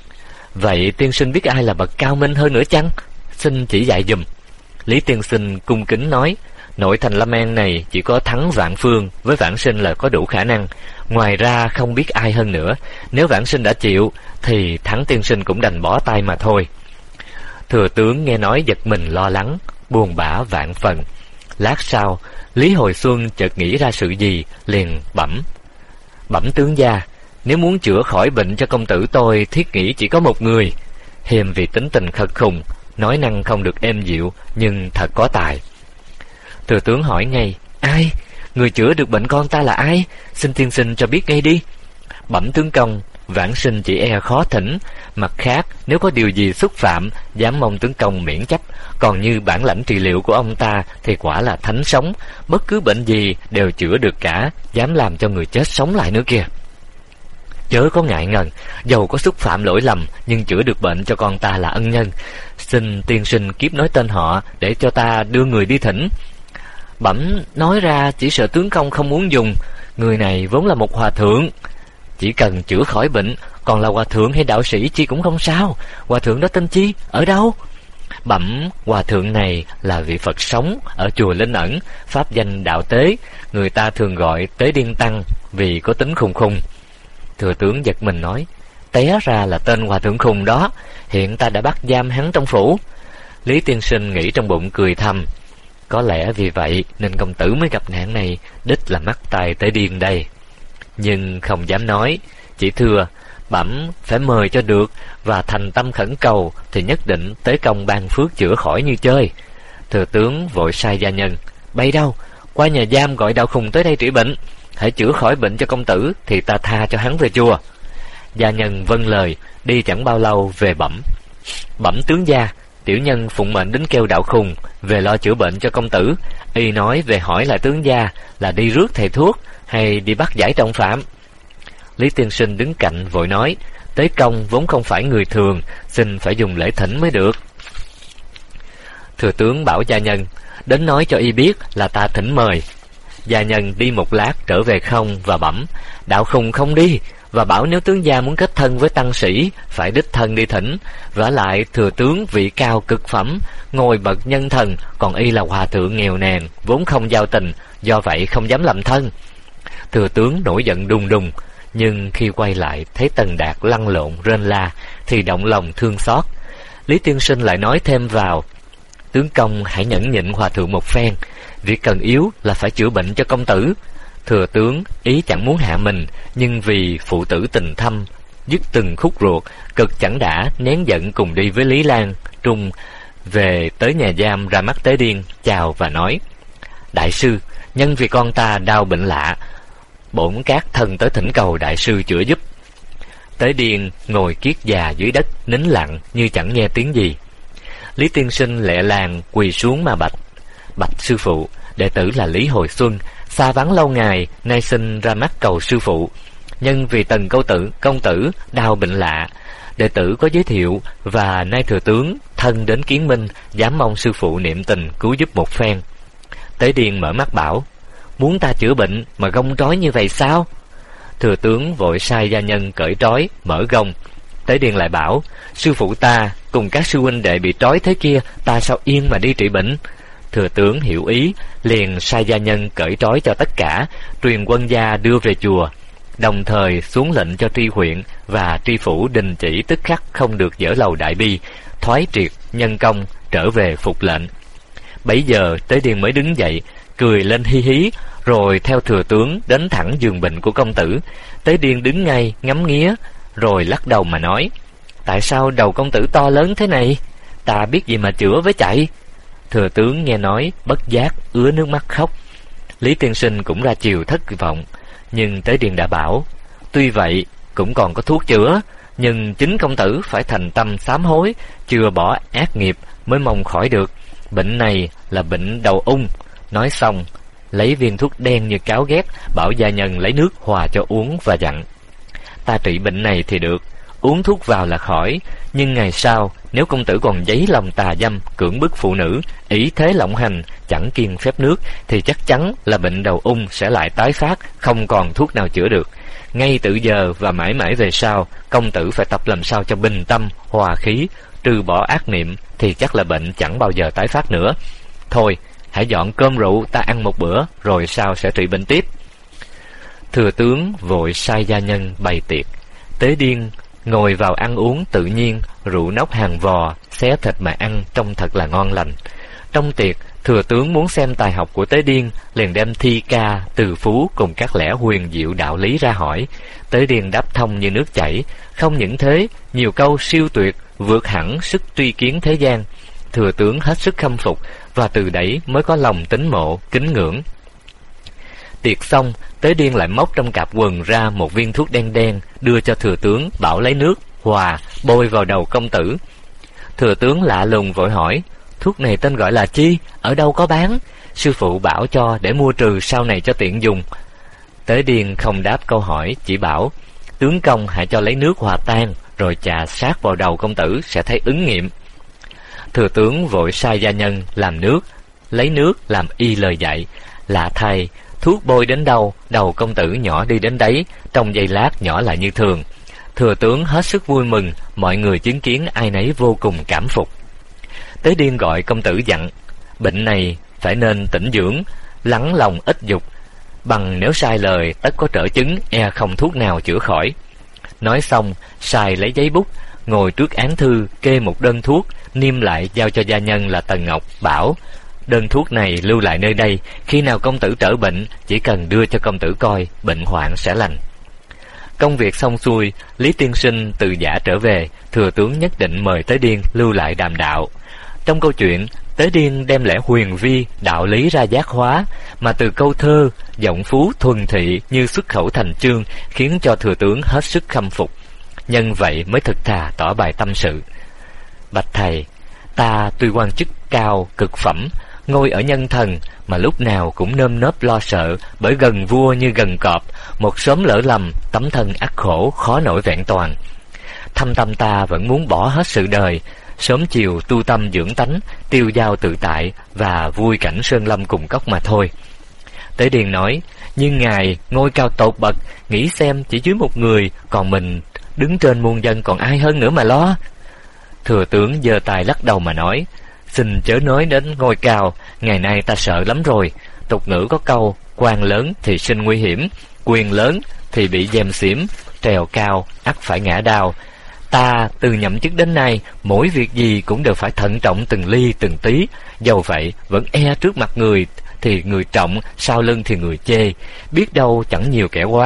Vậy tiên sinh biết ai là bậc cao minh hơn nữa chăng? Xin chỉ dạy dùm. Lý tiên sinh cung kính nói: nội thành Lâm An này chỉ có Thắng Vạn Phương với vãn sinh là có đủ khả năng, ngoài ra không biết ai hơn nữa. Nếu vãn sinh đã chịu thì Thắng tiên sinh cũng đành bỏ tay mà thôi. Thừa tướng nghe nói giật mình lo lắng, buồn bã vạn phần. Lát sau, Lý Hồi Xuân chợt nghĩ ra sự gì, liền bẩm: bẩm tướng gia, nếu muốn chữa khỏi bệnh cho công tử tôi, thiết nghĩ chỉ có một người. Hiềm vì tính tình khật khùng, nói năng không được êm dịu, nhưng thật có tài. Thừa tướng hỏi ngay: ai? Người chữa được bệnh con ta là ai? Xin tiên sinh cho biết ngay đi. Bẩm tướng công, vãn sinh chỉ e khó thỉnh, mặt khác nếu có điều gì xúc phạm, dám mong tướng công miễn chấp. Còn như bản lãnh trị liệu của ông ta thì quả là thánh sống, bất cứ bệnh gì đều chữa được cả, dám làm cho người chết sống lại nữa kìa. Chớ có ngại ngần, dầu có xúc phạm lỗi lầm, nhưng chữa được bệnh cho con ta là ân nhân. Xin tiên sinh kiếp nói tên họ, để cho ta đưa người đi thỉnh. Bẩm nói ra chỉ sợ tướng công không muốn dùng. Người này vốn là một hòa thượng, chỉ cần chữa khỏi bệnh, còn là hòa thượng hay đạo sĩ chi cũng không sao. Hòa thượng đó tên chi, ở đâu? Bẩm hòa thượng này là vị Phật sống ở chùa Linh Ẩn, pháp danh Đạo Tế, người ta thường gọi Tế Điên Tăng vì có tính khùng khùng. Thừa tướng giật mình nói: té ra là tên hòa thượng khùng đó, hiện ta đã bắt giam hắn trong phủ. Lý tiên sinh nghĩ trong bụng cười thầm: có lẽ vì vậy nên công tử mới gặp nạn này, đích là mắc tài Tế Điên đây. Nhưng không dám nói, chỉ thưa: bẩm phải mời cho được, và thành tâm khẩn cầu thì nhất định Tế Công ban phước chữa khỏi như chơi. Thừa tướng vội sai gia nhân: bay đâu, qua nhà giam gọi Đạo Khùng tới đây trị bệnh, hãy chữa khỏi bệnh cho công tử thì ta tha cho hắn về chùa. Gia nhân vâng lời, đi chẳng bao lâu về bẩm: bẩm tướng gia, tiểu nhân phụng mệnh đến kêu Đạo Khùng về lo chữa bệnh cho công tử. Y nói về hỏi lại tướng gia là đi rước thầy thuốc hay đi bắt giải trọng phạm. Lý tiên sinh đứng cạnh vội nói: Tế Công vốn không phải người thường, xin phải dùng lễ thỉnh mới được. Thừa tướng bảo gia nhân đến nói cho y biết là ta thỉnh mời. Gia nhân đi một lát trở về không và bẩm: Đạo Khùng không đi, và bảo nếu tướng gia muốn kết thân với tăng sĩ phải đích thân đi thỉnh. Vả lại thừa tướng vị cao cực phẩm, ngồi bậc nhân thần, còn y là hòa thượng nghèo nàn, vốn không giao tình, do vậy không dám làm thân. Thừa tướng nổi giận đùng đùng, nhưng khi quay lại thấy Tần Đạt lăn lộn rên la thì động lòng thương xót. Lý tiên sinh lại nói thêm vào: tướng công hãy nhẫn nhịn hòa thượng một phen, việc cần yếu là phải chữa bệnh cho công tử. Thừa tướng ý chẳng muốn hạ mình, nhưng vì phụ tử tình thâm dứt từng khúc ruột, cực chẳng đã nén giận cùng đi với Lý Lan Trung về tới nhà giam, ra mắt Tế Điên chào và nói: đại sư, nhân vì con ta đau bệnh lạ, bổn các thân tới thỉnh cầu đại sư chữa giúp. Tế Điên ngồi kiết già dưới đất, nín lặng như chẳng nghe tiếng gì. Lý tiên sinh lẹ làng quỳ xuống mà bạch: bạch sư phụ, đệ tử là Lý Hồi Xuân, xa vắng lâu ngày, nay xin ra mắt cầu sư phụ. Nhân vì Tần câu tử công tử đau bệnh lạ, đệ tử có giới thiệu, và nay thừa tướng thân đến kiến minh, dám mong sư phụ niệm tình cứu giúp một phen. Tế Điên mở mắt bảo: muốn ta chữa bệnh mà gông trói như vậy sao? Thừa tướng vội sai gia nhân cởi trói mở gông. Tế Điên lại bảo: sư phụ ta cùng các sư huynh đệ bị trói thế kia, ta sao yên mà đi trị bệnh? Thừa tướng hiểu ý, liền sai gia nhân cởi trói cho tất cả, truyền quân gia đưa về chùa, đồng thời xuống lệnh cho tri huyện và tri phủ đình chỉ tức khắc không được dỡ lầu đại bi, thoái triệt nhân công, trở về phục lệnh. Bấy giờ Tế Điên mới đứng dậy, cười lên hi hí, rồi theo thừa tướng đến thẳng giường bệnh của công tử. Tế Điên đứng ngay ngắm nghía, rồi lắc đầu mà nói: tại sao đầu công tử to lớn thế này? Ta biết gì mà chữa với chạy. Thừa tướng nghe nói bất giác ứa nước mắt khóc. Lý tiên sinh cũng ra chiều thất vọng, nhưng Tế Điên đã bảo: tuy vậy cũng còn có thuốc chữa, nhưng chính công tử phải thành tâm sám hối, chừa bỏ ác nghiệp mới mong khỏi được. Bệnh này là bệnh đầu ung. Nói xong lấy viên thuốc đen như cáo ghét, bảo gia nhân lấy nước hòa cho uống và dặn: ta trị bệnh này thì được, uống thuốc vào là khỏi, nhưng ngày sau nếu công tử còn dấy lòng tà dâm, cưỡng bức phụ nữ, ý thế lộng hành, chẳng kiêng phép nước, thì chắc chắn là bệnh đầu ung sẽ lại tái phát, không còn thuốc nào chữa được. Ngay từ giờ và mãi mãi về sau, công tử phải tập làm sao cho bình tâm, hòa khí, trừ bỏ ác niệm, thì chắc là bệnh chẳng bao giờ tái phát nữa. Thôi, hãy dọn cơm rượu ta ăn một bữa, rồi sau sẽ trị bệnh tiếp. Thừa tướng vội sai gia nhân bày tiệc. Tế Điên ngồi vào ăn uống tự nhiên, rượu nóc hàng vò, xé thịt mà ăn trông thật là ngon lành. Trong tiệc, thừa tướng muốn xem tài học của Tế Điên, liền đem thi ca, từ phú cùng các lẽ huyền diệu đạo lý ra hỏi. Tế Điên đáp thông như nước chảy, không những thế, nhiều câu siêu tuyệt, vượt hẳn sức tri kiến thế gian. Thừa tướng hết sức khâm phục, và từ đấy mới có lòng tín mộ, kính ngưỡng. Tiệc xong, Tế Điên lại móc trong cặp quần ra một viên thuốc đen đen, đưa cho thừa tướng, bảo lấy nước hòa bôi vào đầu công tử. Thừa tướng lạ lùng vội hỏi: thuốc này tên gọi là chi, ở đâu có bán? Sư phụ bảo cho để mua trừ sau này cho tiện dùng. Tế Điên không đáp câu hỏi, chỉ bảo: tướng công hãy cho lấy nước hòa tan, rồi chà sát vào đầu công tử sẽ thấy ứng nghiệm. Thừa tướng vội sai gia nhân làm nước, lấy nước làm y lời dạy. Lạ thay, thuốc bôi đến đâu, đầu công tử nhỏ đi đến đấy, trong giây lát nhỏ lại như thường. Thừa tướng hết sức vui mừng, mọi người chứng kiến ai nấy vô cùng cảm phục. Tế Điên gọi công tử dặn: bệnh này phải nên tĩnh dưỡng, lắng lòng ít dục, bằng nếu sai lời tất có trở chứng, e không thuốc nào chữa khỏi. Nói xong, sai lấy giấy bút, ngồi trước án thư kê một đơn thuốc, niêm lại giao cho gia nhân là Tần Ngọc, bảo: đơn thuốc này lưu lại nơi đây, khi nào công tử trở bệnh, chỉ cần đưa cho công tử coi, bệnh hoạn sẽ lành. Công việc xong xuôi, Lý tiên sinh từ giả trở về, thừa tướng nhất định mời Tế Điên lưu lại đàm đạo. Trong câu chuyện, Tế Điên đem lẽ huyền vi, đạo lý ra giác hóa, mà từ câu thơ, giọng phú thuần thị như xuất khẩu thành chương, khiến cho thừa tướng hết sức khâm phục. Nhân vậy mới thực thà tỏ bài tâm sự: bạch thầy, ta tuy quan chức cao cực phẩm, ngôi ở nhân thần, mà lúc nào cũng nơm nớp lo sợ, bởi gần vua như gần cọp, một sớm lỡ lầm, tấm thân ắt khổ khó nổi vẹn toàn. Thâm tâm ta vẫn muốn bỏ hết sự đời, sớm chiều tu tâm dưỡng tánh, tiêu dao tự tại và vui cảnh sơn lâm cùng cốc mà thôi. Tế Điên nói: nhưng ngài ngôi cao tột bậc, nghĩ xem chỉ dưới một người, còn mình đứng trên muôn dân còn ai hơn nữa mà lo. Thừa tướng giơ tay lắc đầu mà nói: xin chớ nói đến ngôi cao, ngày nay ta sợ lắm rồi. Tục ngữ có câu: quan lớn thì sinh nguy hiểm, quyền lớn thì bị gièm xỉm, trèo cao ắt phải ngã đao. Ta từ nhậm chức đến nay, mỗi việc gì cũng đều phải thận trọng từng ly từng tí. Dầu vậy vẫn e trước mặt người thì người trọng, sau lưng thì người chê. Biết đâu chẳng nhiều kẻ oán,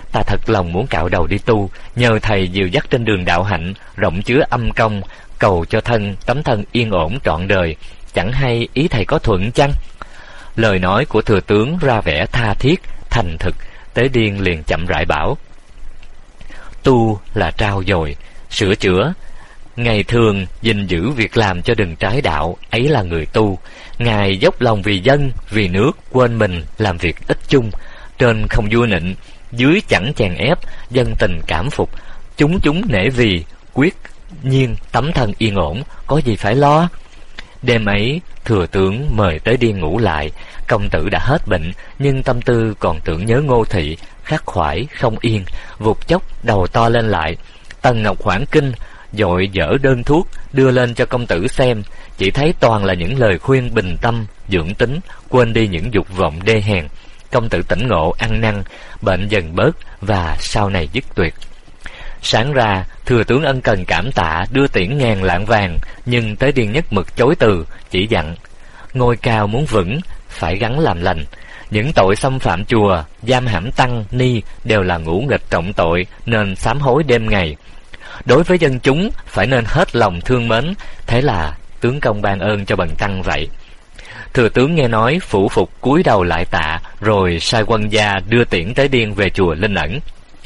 ta thật lòng muốn cạo đầu đi tu, nhờ thầy dìu dắt trên đường đạo hạnh, rộng chứa âm công, cầu cho thân, tấm thân yên ổn trọn đời. Chẳng hay ý thầy có thuận chăng? Lời nói của thừa tướng ra vẻ tha thiết, thành thực. Tế Điên liền chậm rãi bảo: tu là trao dồi, sửa chữa. Ngày thường gìn giữ việc làm cho đừng trái đạo, ấy là người tu. Ngài dốc lòng vì dân, vì nước, quên mình, làm việc ích chung. Trên không vua nịnh, dưới chẳng chèn ép, dân tình cảm phục, chúng chúng nể vì, quyết nhiên tấm thân yên ổn, có gì phải lo. Đêm ấy, thừa tướng mời Tế Điên ngủ lại. Công tử đã hết bệnh, nhưng tâm tư còn tưởng nhớ Ngô Thị, khắc khoải không yên, vụt chốc đầu to lên lại. Tần Ngọc hoảng kinh, vội dở đơn thuốc đưa lên cho công tử xem, chỉ thấy toàn là những lời khuyên bình tâm, dưỡng tính, quên đi những dục vọng đê hèn. Công tử tỉnh ngộ, ăn năn, bệnh dần bớt và sau này dứt tuyệt. Sáng ra, thừa tướng ân cần cảm tạ, đưa tiễn ngàn lạng vàng, nhưng Tế Điên nhất mực chối từ, chỉ dặn: ngôi cao muốn vững, phải gắng làm lành. Những tội xâm phạm chùa, giam hãm tăng, ni đều là ngũ nghịch trọng tội, nên sám hối đêm ngày. Đối với dân chúng, phải nên hết lòng thương mến, thế là tướng công ban ơn cho bần tăng vậy. Thừa tướng nghe nói, phủ phục cúi đầu lại tạ, rồi sai quân gia đưa tiễn Tế Điên về chùa Linh Ẩn.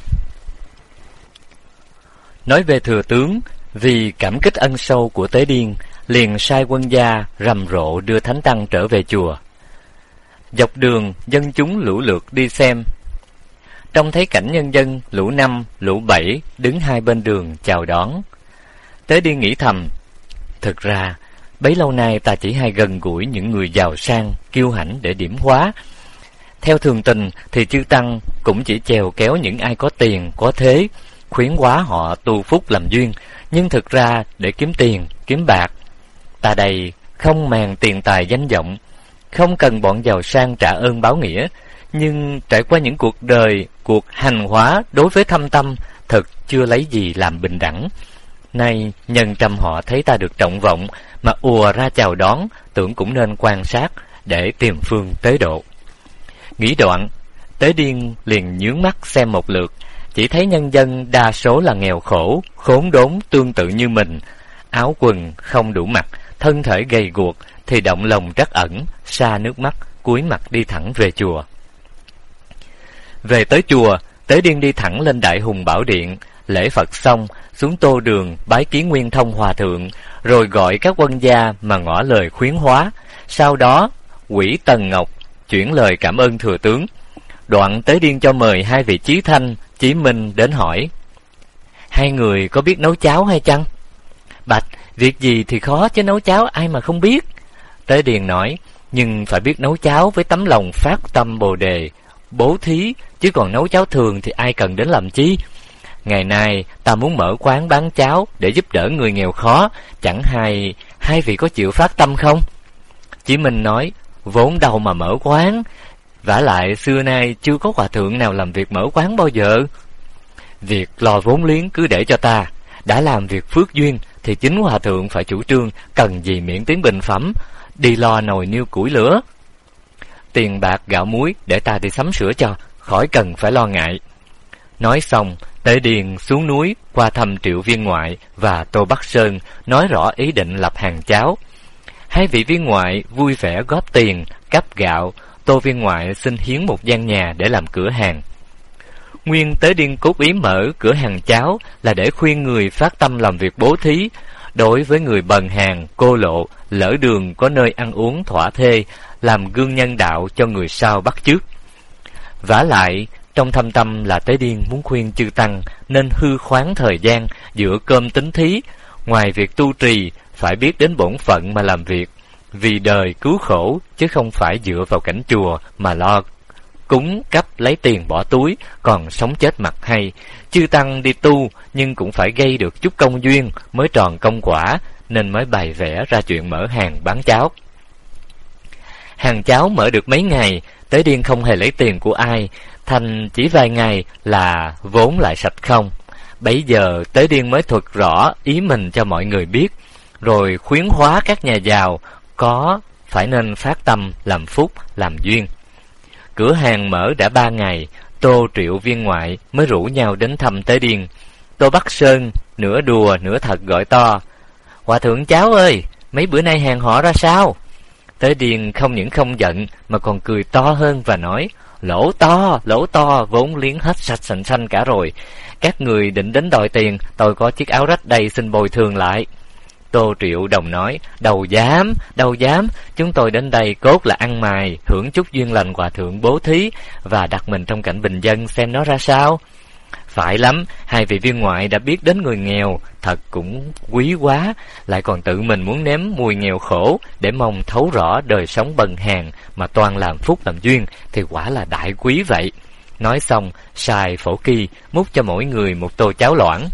Nói về thừa tướng, vì cảm kích ân sâu của Tế Điên, liền sai quân gia rầm rộ đưa thánh tăng trở về chùa. Dọc đường, dân chúng lũ lượt đi xem. Trông thấy cảnh nhân dân lũ năm, lũ bảy đứng hai bên đường chào đón. Tế Điên nghĩ thầm: thực ra bấy lâu nay ta chỉ hay gần gũi những người giàu sang, kiêu hãnh để điểm hóa. Theo thường tình thì chư tăng cũng chỉ chèo kéo những ai có tiền, có thế, khuyến hóa họ tu phúc làm duyên. Nhưng thực ra để kiếm tiền, kiếm bạc, ta đây không màng tiền tài danh vọng, không cần bọn giàu sang trả ơn báo nghĩa. Nhưng trải qua những cuộc đời, cuộc hành hóa đối với thâm tâm, thật chưa lấy gì làm bình đẳng. Nay nhân trăm họ thấy ta được trọng vọng mà ùa ra chào đón, tưởng cũng nên quan sát để tìm phương tế độ. Nghĩ đoạn, Tế Điên liền nhướng mắt xem một lượt, chỉ thấy nhân dân đa số là nghèo khổ, khốn đốn tương tự như mình, áo quần không đủ mặc, thân thể gầy guộc, thì động lòng trắc ẩn, xa nước mắt, cúi mặt đi thẳng về chùa. Về tới chùa, Tế Điên đi thẳng lên Đại Hùng Bảo Điện, lễ Phật xong, xuống Tô Đường bái kiến Nguyên Thông Hòa Thượng, rồi gọi các quân gia mà ngỏ lời khuyến hóa. Sau đó, quỷ Tần Ngọc chuyển lời cảm ơn thừa tướng. Đoạn Tế Điên cho mời hai vị Chí Thanh, Chí Minh đến hỏi: hai người có biết nấu cháo hay chăng? Bạch: việc gì thì khó chứ nấu cháo ai mà không biết. Tế Điền nói: nhưng phải biết nấu cháo với tấm lòng phát tâm Bồ Đề, bố thí, chứ còn nấu cháo thường thì ai cần đến làm chi. Ngày nay ta muốn mở quán bán cháo để giúp đỡ người nghèo khó, chẳng hay hai vị có chịu phát tâm không? Chí Minh nói: vốn đâu mà mở quán, vả lại xưa nay chưa có hòa thượng nào làm việc mở quán bao giờ. Việc lo vốn liếng cứ để cho ta, đã làm việc phước duyên thì chính hòa thượng phải chủ trương, cần gì miễn tiến bình phẩm, đi lo nồi niêu củi lửa. Tiền bạc gạo muối để ta đi sắm sửa cho, khỏi cần phải lo ngại. Nói xong, Tế Điền xuống núi qua thăm Triệu Viên Ngoại và Tô Bắc Sơn, nói rõ ý định lập hàng cháo. Hai vị viên ngoại vui vẻ góp tiền, cắp gạo. Tô Viên Ngoại xin hiến một gian nhà để làm cửa hàng. Nguyên Tế Điên cốt ý mở cửa hàng cháo là để khuyên người phát tâm làm việc bố thí. Đối với người bần hàn, cô lộ, lỡ đường có nơi ăn uống thỏa thê, làm gương nhân đạo cho người sau bắt chước. Vả lại, trong thâm tâm là Tế Điên muốn khuyên chư tăng nên hư khoáng thời gian, dựa cơm tính thí. Ngoài việc tu trì, phải biết đến bổn phận mà làm việc, vì đời cứu khổ, chứ không phải dựa vào cảnh chùa mà lo cúng cấp lấy tiền bỏ túi, còn sống chết mặt hay. Chư tăng đi tu nhưng cũng phải gây được chút công duyên mới tròn công quả, nên mới bày vẽ ra chuyện mở hàng bán cháo. Hàng cháo mở được mấy ngày, Tế Điên không hề lấy tiền của ai, thành chỉ vài ngày là vốn lại sạch không. Bấy giờ Tế Điên mới thuật rõ ý mình cho mọi người biết, rồi khuyến hóa các nhà giàu có phải nên phát tâm làm phúc, làm duyên. Cửa hàng mở đã ba ngày, Tô Triệu viên ngoại mới rủ nhau đến thăm Tế Điên. Tô Bắc Sơn nửa đùa nửa thật gọi to: "Hòa thượng cháu ơi, mấy bữa nay hàng họ ra sao?" Tế Điên không những không giận mà còn cười to hơn và nói: "Lỗ to, lỗ to, vốn liếng hết sạch sành xanh cả rồi. Các người định đến đòi tiền, tôi có chiếc áo rách đây xin bồi thường lại." Tô Triệu đồng nói: "Đâu dám, đâu dám, chúng tôi đến đây cốt là ăn mày, hưởng chút duyên lành hòa thượng bố thí và đặt mình trong cảnh bình dân xem nó ra sao." "Phải lắm, hai vị viên ngoại đã biết đến người nghèo, thật cũng quý quá, lại còn tự mình muốn nếm mùi nghèo khổ để mong thấu rõ đời sống bần hàn mà toàn làm phúc làm duyên, thì quả là đại quý vậy." Nói xong, xài phổ kỳ múc cho mỗi người một tô cháo loãng.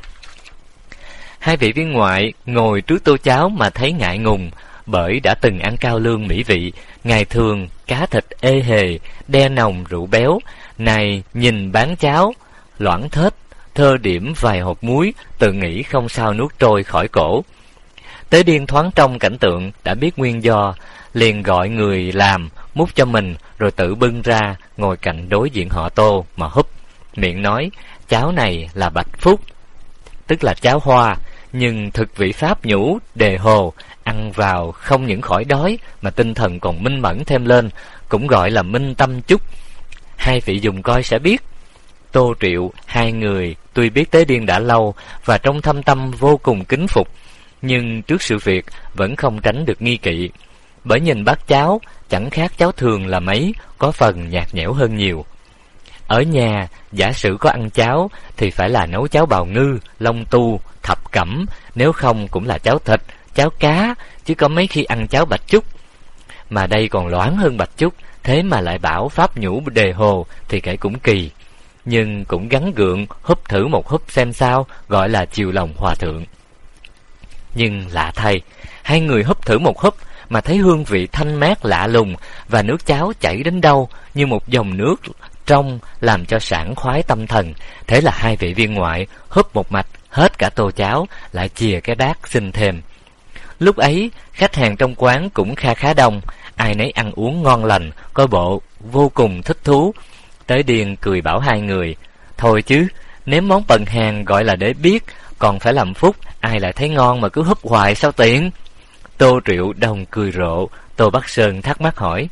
Hai vị viên ngoại ngồi trước tô cháo mà thấy ngại ngùng, bởi đã từng ăn cao lương mỹ vị, ngày thường cá thịt ê hề, đe nồng rượu béo, này nhìn bán cháo loãng thết, thơ điểm vài hột muối, tự nghĩ không sao nuốt trôi khỏi cổ. Tế Điên thoáng trong cảnh tượng đã biết nguyên do, liền gọi người làm múc cho mình, rồi tự bưng ra ngồi cạnh đối diện họ Tô mà húp, miệng nói: "Cháo này là bạch phúc, tức là cháo hoa, nhưng thực vị pháp nhũ đề hồ, ăn vào không những khỏi đói mà tinh thần còn minh mẫn thêm lên, cũng gọi là minh tâm chúc. Hai vị dùng coi sẽ biết." Tô Triệu hai người tuy biết Tế Điên đã lâu và trong thâm tâm vô cùng kính phục, nhưng trước sự việc vẫn không tránh được nghi kỵ, bởi nhìn bát cháo chẳng khác cháo thường là mấy, có phần nhạt nhẽo hơn nhiều. Ở nhà giả sử có ăn cháo thì phải là nấu cháo bào ngư, long tu, thập cẩm, nếu không cũng là cháo thịt, cháo cá, chứ có mấy khi ăn cháo bạch chúc. Mà đây còn loãng hơn bạch chúc, thế mà lại bảo pháp nhũ đề hồ thì kể cũng kỳ. Nhưng cũng gắng gượng húp thử một húp xem sao, gọi là chiều lòng hòa thượng. Nhưng lạ thay, hai người húp thử một húp mà thấy hương vị thanh mát lạ lùng, và nước cháo chảy đến đâu như một dòng nước trong, làm cho sảng khoái tâm thần. Thế là hai vị viên ngoại húp một mạch hết cả tô cháo, lại chìa cái bát xin thêm. Lúc ấy khách hàng trong quán cũng kha khá đông, ai nấy ăn uống ngon lành, coi bộ vô cùng thích thú. Tế Điên cười bảo hai người: "Thôi chứ, nếm món bần hàn gọi là để biết, còn phải làm phúc, ai lại thấy ngon mà cứ húp hoài sao tiện." Tô Triệu đồng cười rộ. Tô Bắc Sơn thắc mắc hỏi: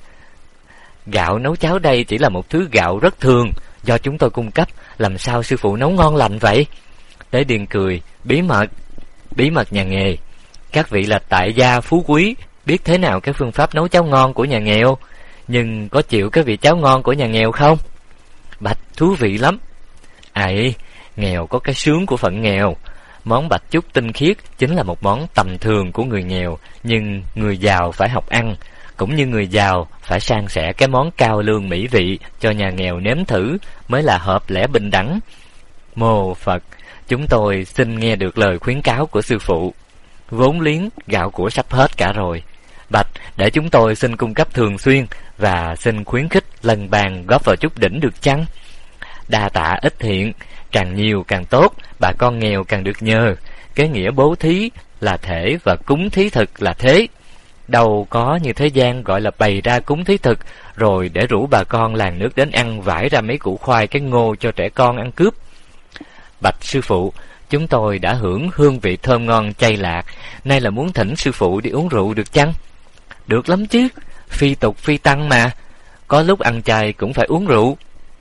"Gạo nấu cháo đây chỉ là một thứ gạo rất thường, do chúng tôi cung cấp, làm sao sư phụ nấu ngon lành vậy?" Tế Điên cười: "Bí mật, bí mật nhà nghề. Các vị là tại gia phú quý, biết thế nào cái phương pháp nấu cháo ngon của nhà nghèo, nhưng có chịu cái vị cháo ngon của nhà nghèo không?" "Bạch, thú vị lắm." "Ấy, nghèo có cái sướng của phận nghèo. Món bạch chúc tinh khiết chính là một món tầm thường của người nghèo, nhưng người giàu phải học ăn, cũng như người giàu phải san sẻ cái món cao lương mỹ vị cho nhà nghèo nếm thử, mới là hợp lẽ bình đẳng. Mô Phật, chúng tôi xin nghe được lời khuyến cáo của sư phụ. Vốn liếng gạo của sắp hết cả rồi. Bạch, để chúng tôi xin cung cấp thường xuyên, và xin khuyến khích lần bàn góp vào chút đỉnh được chăng?" "Đa tạ ít hiện, càng nhiều càng tốt, bà con nghèo càng được nhờ. Cái nghĩa bố thí là thể và cúng thí thực là thế. Đâu có như thế gian gọi là bày ra cúng thí thực, rồi để rủ bà con làng nước đến ăn vải ra mấy củ khoai cái ngô cho trẻ con ăn cướp." "Bạch sư phụ, chúng tôi đã hưởng hương vị thơm ngon chay lạc, nay là muốn thỉnh sư phụ đi uống rượu được chăng?" "Được lắm chứ, phi tục phi tăng mà, có lúc ăn chay cũng phải uống rượu.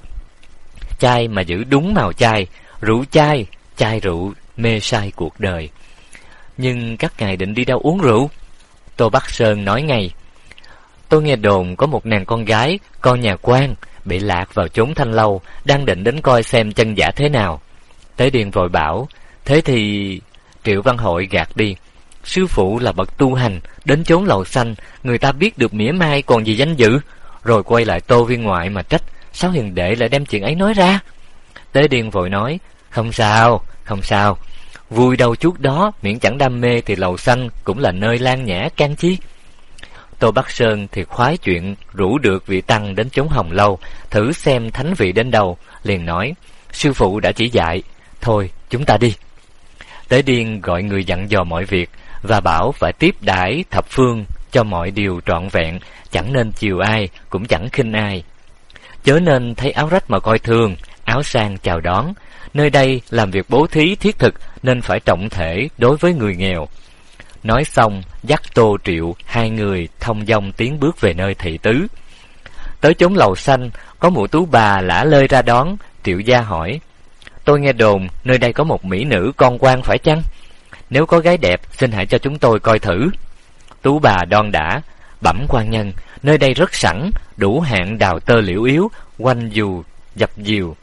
Chay mà giữ đúng màu chay, rượu chay, chay rượu, mê say cuộc đời." "Nhưng các ngài định đi đâu uống rượu?" Tô Bắc Sơn nói ngay: "Tôi nghe đồn có một nàng con gái, con nhà quan, bị lạc vào chốn thanh lâu, đang định đến coi xem chân giả thế nào." Tế Điên vội bảo: "Thế thì..." Triệu Văn Hội gạt đi: "Sư phụ là bậc tu hành, đến chốn lầu xanh, người ta biết được mỉa mai còn gì danh dự." Rồi quay lại Tô viên ngoại mà trách: "Sao hiền đệ lại đem chuyện ấy nói ra?" Tế Điên vội nói: "Không sao, không sao. Vui đâu chút đó, miễn chẳng đam mê thì lầu xanh cũng là nơi lan nhã can chi." Tô Bắc Sơn thì khoái chuyện rủ được vị tăng đến chốn hồng lâu, thử xem thánh vị đến đâu, liền nói: "Sư phụ đã chỉ dạy, thôi chúng ta đi." Tế Điên gọi người dặn dò mọi việc, và bảo phải tiếp đãi thập phương cho mọi điều trọn vẹn, chẳng nên chiều ai, cũng chẳng khinh ai. chớ nên thấy áo rách mà coi thường, áo sang chào đón. Nơi đây làm việc bố thí thiết thực nên phải trọng thể đối với người nghèo. Nói xong, dắt Tô Triệu hai người thông dong tiến bước về nơi thị tứ. Tới chốn lầu xanh, có một tú bà lả lơi ra đón. Triệu gia hỏi: tôi nghe đồn nơi đây có một mỹ nữ con quan phải chăng? Nếu có gái đẹp, xin hãy cho chúng tôi coi thử. Tú bà đon đả: bẩm quan nhân, nơi đây rất sẵn, đủ hạng đào tơ liễu yếu, quanh dù dập dìu.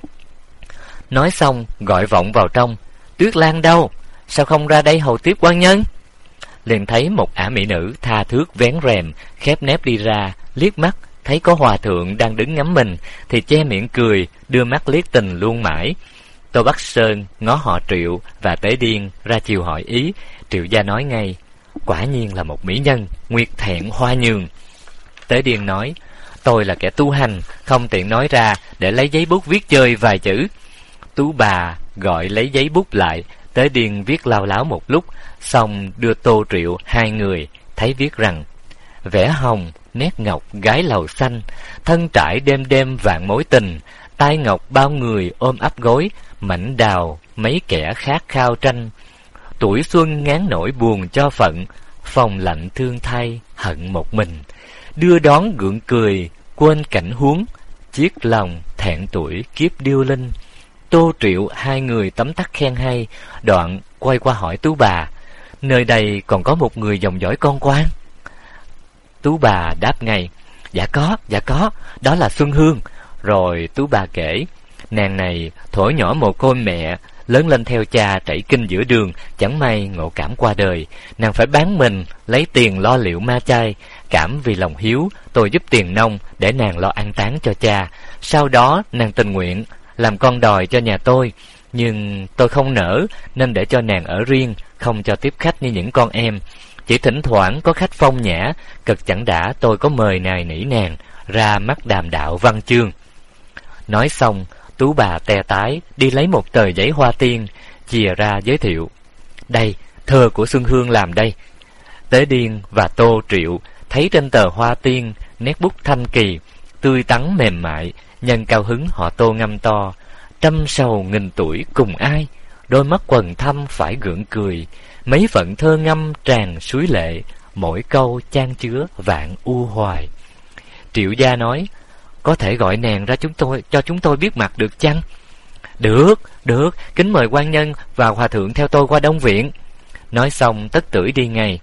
Nói xong, gọi vọng vào trong: Tuyết Lan đâu? Sao không ra đây hầu tiếp quan nhân? Liền thấy một ả mỹ nữ tha thước vén rèm, khép nép đi ra, liếc mắt thấy có hòa thượng đang đứng ngắm mình, thì che miệng cười, đưa mắt liếc tình luôn mãi. Tô Bắc Sơn ngó họ Triệu và Tế Điên ra chiều hỏi ý. Triệu gia nói ngay: quả nhiên là một mỹ nhân, nguyệt thẹn hoa nhường. Tế Điên nói: tôi là kẻ tu hành, không tiện nói ra, để lấy giấy bút viết chơi vài chữ. Tú bà gọi lấy giấy bút lại. Tế Điên viết lao láo một lúc, xong đưa Tô Triệu hai người, thấy viết rằng: vẽ hồng, nét ngọc gái lầu xanh, thân trải đêm đêm vạn mối tình, tai ngọc bao người ôm ấp gối, mảnh đào mấy kẻ khát khao tranh. Tuổi xuân ngán nổi buồn cho phận, phòng lạnh thương thay hận một mình. Đưa đón gượng cười, quên cảnh huống, chiếc lòng thẹn tuổi kiếp điêu linh. Tô Triệu hai người tấm tắc khen hay, đoạn quay qua hỏi tú bà: nơi đây còn có một người dòng dõi con quan? Tú bà đáp ngay: dạ có, dạ có, đó là Xuân Hương. Rồi tú bà kể: nàng này thuở nhỏ mồ côi mẹ, lớn lên theo cha trảy kinh giữa đường, chẳng may ngộ cảm qua đời. Nàng phải bán mình lấy tiền lo liệu ma chay. Cảm vì lòng hiếu, tôi giúp tiền nông để nàng lo an táng cho cha. Sau đó nàng tình nguyện làm con đòi cho nhà tôi, nhưng tôi không nỡ nên để cho nàng ở riêng, không cho tiếp khách như những con em. Chỉ thỉnh thoảng có khách phong nhã, cực chẳng đã tôi có mời nài nỉ nàng ra mắt đàm đạo văn chương. Nói xong, tú bà te tái đi lấy một tờ giấy hoa tiên, chìa ra giới thiệu: đây, thơ của Xuân Hương làm đây. Tế Điên và Tô Triệu thấy trên tờ hoa tiên nét bút thanh kỳ, tươi tắn mềm mại, nhân cao hứng họ Tô ngâm to: trăm sầu nghìn tuổi cùng ai, đôi mắt quần thâm phải gượng cười, mấy phận thơ ngâm tràn suối lệ, mỗi câu chan chứa vạn u hoài. Triệu gia nói: có thể gọi nàng ra chúng tôi cho chúng tôi biết mặt được chăng? Được, được, kính mời quan nhân và hòa thượng theo tôi qua Đông Viện. Nói xong tất tưởi đi ngay.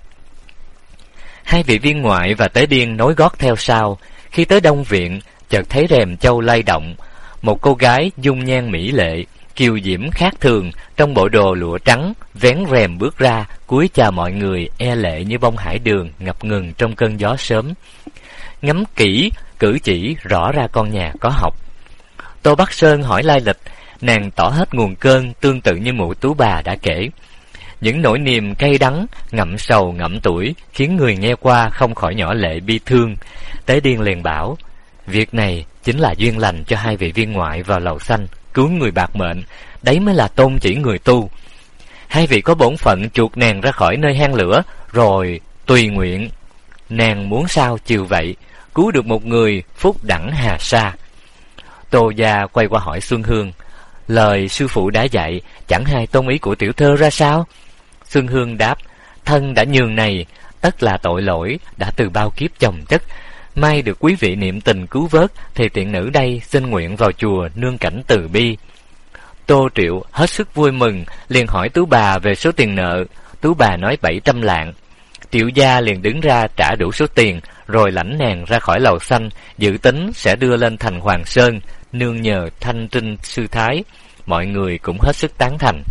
Hai vị viên ngoại và Tế Điên nối gót theo sau. Khi tới Đông Viện, chợt thấy rèm châu lay động. Một cô gái dung nhan mỹ lệ, kiều diễm khác thường, trong bộ đồ lụa trắng, vén rèm bước ra, cúi chào mọi người, e lệ như bông hải đường ngập ngừng trong cơn gió sớm. Ngắm kỹ, cử chỉ rõ ra con nhà có học. Tô Bắc Sơn hỏi lai lịch, nàng tỏ hết nguồn cơn tương tự như mụ tú bà đã kể. Những nỗi niềm cay đắng, ngậm sầu ngậm tuổi khiến người nghe qua không khỏi nhỏ lệ bi thương. Tế Điên liền bảo: việc này chính là duyên lành cho hai vị viên ngoại vào lầu xanh cứu người bạc mệnh, đấy mới là tôn chỉ người tu. Hai vị có bổn phận chuộc nàng ra khỏi nơi hang lửa, rồi tùy nguyện. Nàng muốn sao chiều vậy, cứu được một người phúc đẳng hà sa. Tô gia quay qua hỏi Xuân Hương: lời sư phụ đã dạy, chẳng hay tôn ý của tiểu thơ ra sao? Xuân Hương đáp: thân đã nhường này, tất là tội lỗi đã từ bao kiếp chồng chất. May được quý vị niệm tình cứu vớt, thì tiện nữ đây xin nguyện vào chùa nương cảnh từ bi. Tô Triệu hết sức vui mừng, liền hỏi tú bà về số tiền nợ. Tú bà nói bảy trăm lạng. Triệu gia liền đứng ra trả đủ số tiền, rồi lãnh nàng ra khỏi lầu xanh, dự tính sẽ đưa lên thành Hoàng Sơn, nương nhờ thanh trinh sư thái. Mọi người cũng hết sức tán thành.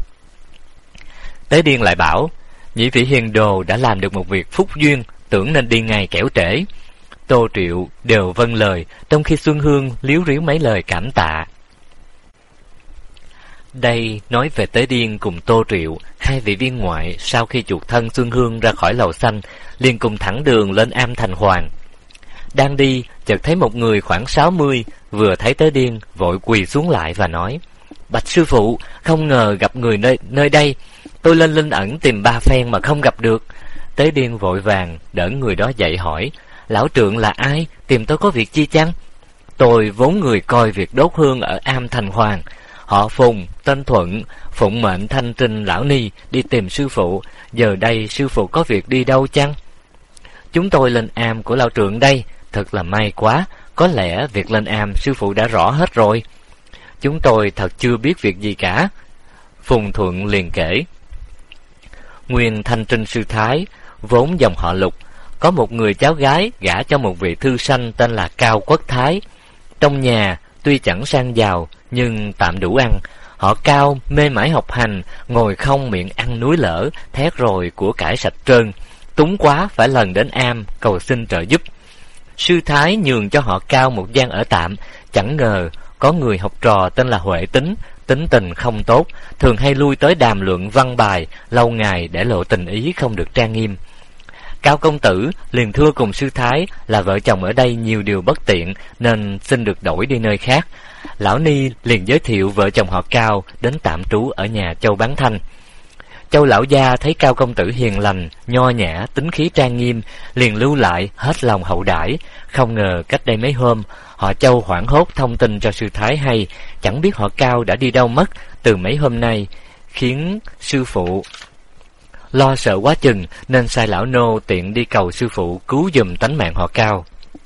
Tế Điên lại bảo: nhị vị hiền đồ đã làm được một việc phúc duyên, tưởng nên đi ngay kẻo trễ. Tô Triệu đều vâng lời, trong khi Xuân Hương líu ríu mấy lời cảm tạ. Đây nói về Tế Điên cùng Tô Triệu, hai vị viên ngoại sau khi chuộc thân Xuân Hương ra khỏi lầu xanh, liền cùng thẳng đường lên am thành Hoàng. Đang đi, chợt thấy một người khoảng sáu mươi, vừa thấy Tế Điên, vội quỳ xuống lại và nói: bạch sư phụ, không ngờ gặp người nơi, nơi đây. Tôi lên linh ẩn tìm ba phen mà không gặp được. Tế Điên vội vàng đỡ người đó dậy hỏi: lão trượng là ai, tìm tôi có việc chi chăng? Tôi vốn người coi việc đốt hương ở am Thành Hoàng. Họ Phùng, tên Thuận, phụng mệnh Thanh Trinh lão ni đi tìm sư phụ. Giờ đây sư phụ có việc đi đâu chăng? Chúng tôi lên am của lão trưởng đây. Thật là may quá. Có lẽ việc lên am sư phụ đã rõ hết rồi. Chúng tôi thật chưa biết việc gì cả. Phùng Thuận liền kể. Nguyên Thanh Trinh sư thái, vốn dòng họ Lục, có một người cháu gái gả cho một vị thư sanh tên là Cao Quốc Thái. Trong nhà tuy chẳng sang giàu nhưng tạm đủ ăn. Họ Cao mê mải học hành, ngồi không miệng ăn núi lở, thét rồi của cải sạch trơn. Túng quá phải lần đến am cầu xin trợ giúp. Sư thái nhường cho họ Cao một gian ở tạm. Chẳng ngờ có người học trò tên là Huệ Tính, tính tình không tốt, thường hay lui tới đàm luận văn bài, lâu ngày để lộ tình ý không được trang nghiêm. Cao công tử liền thưa cùng sư thái là vợ chồng ở đây nhiều điều bất tiện nên xin được đổi đi nơi khác. Lão ni liền giới thiệu vợ chồng họ Cao đến tạm trú ở nhà Châu Bán Thanh. Châu lão gia thấy Cao công tử hiền lành, nho nhã, tính khí trang nghiêm, liền lưu lại hết lòng hậu đãi. Không ngờ cách đây mấy hôm, họ Châu hoảng hốt thông tin cho sư thái hay, chẳng biết họ Cao đã đi đâu mất từ mấy hôm nay, khiến sư phụ lo sợ quá chừng, nên sai lão nô tiện đi cầu sư phụ cứu giùm tánh mạng họ Cao.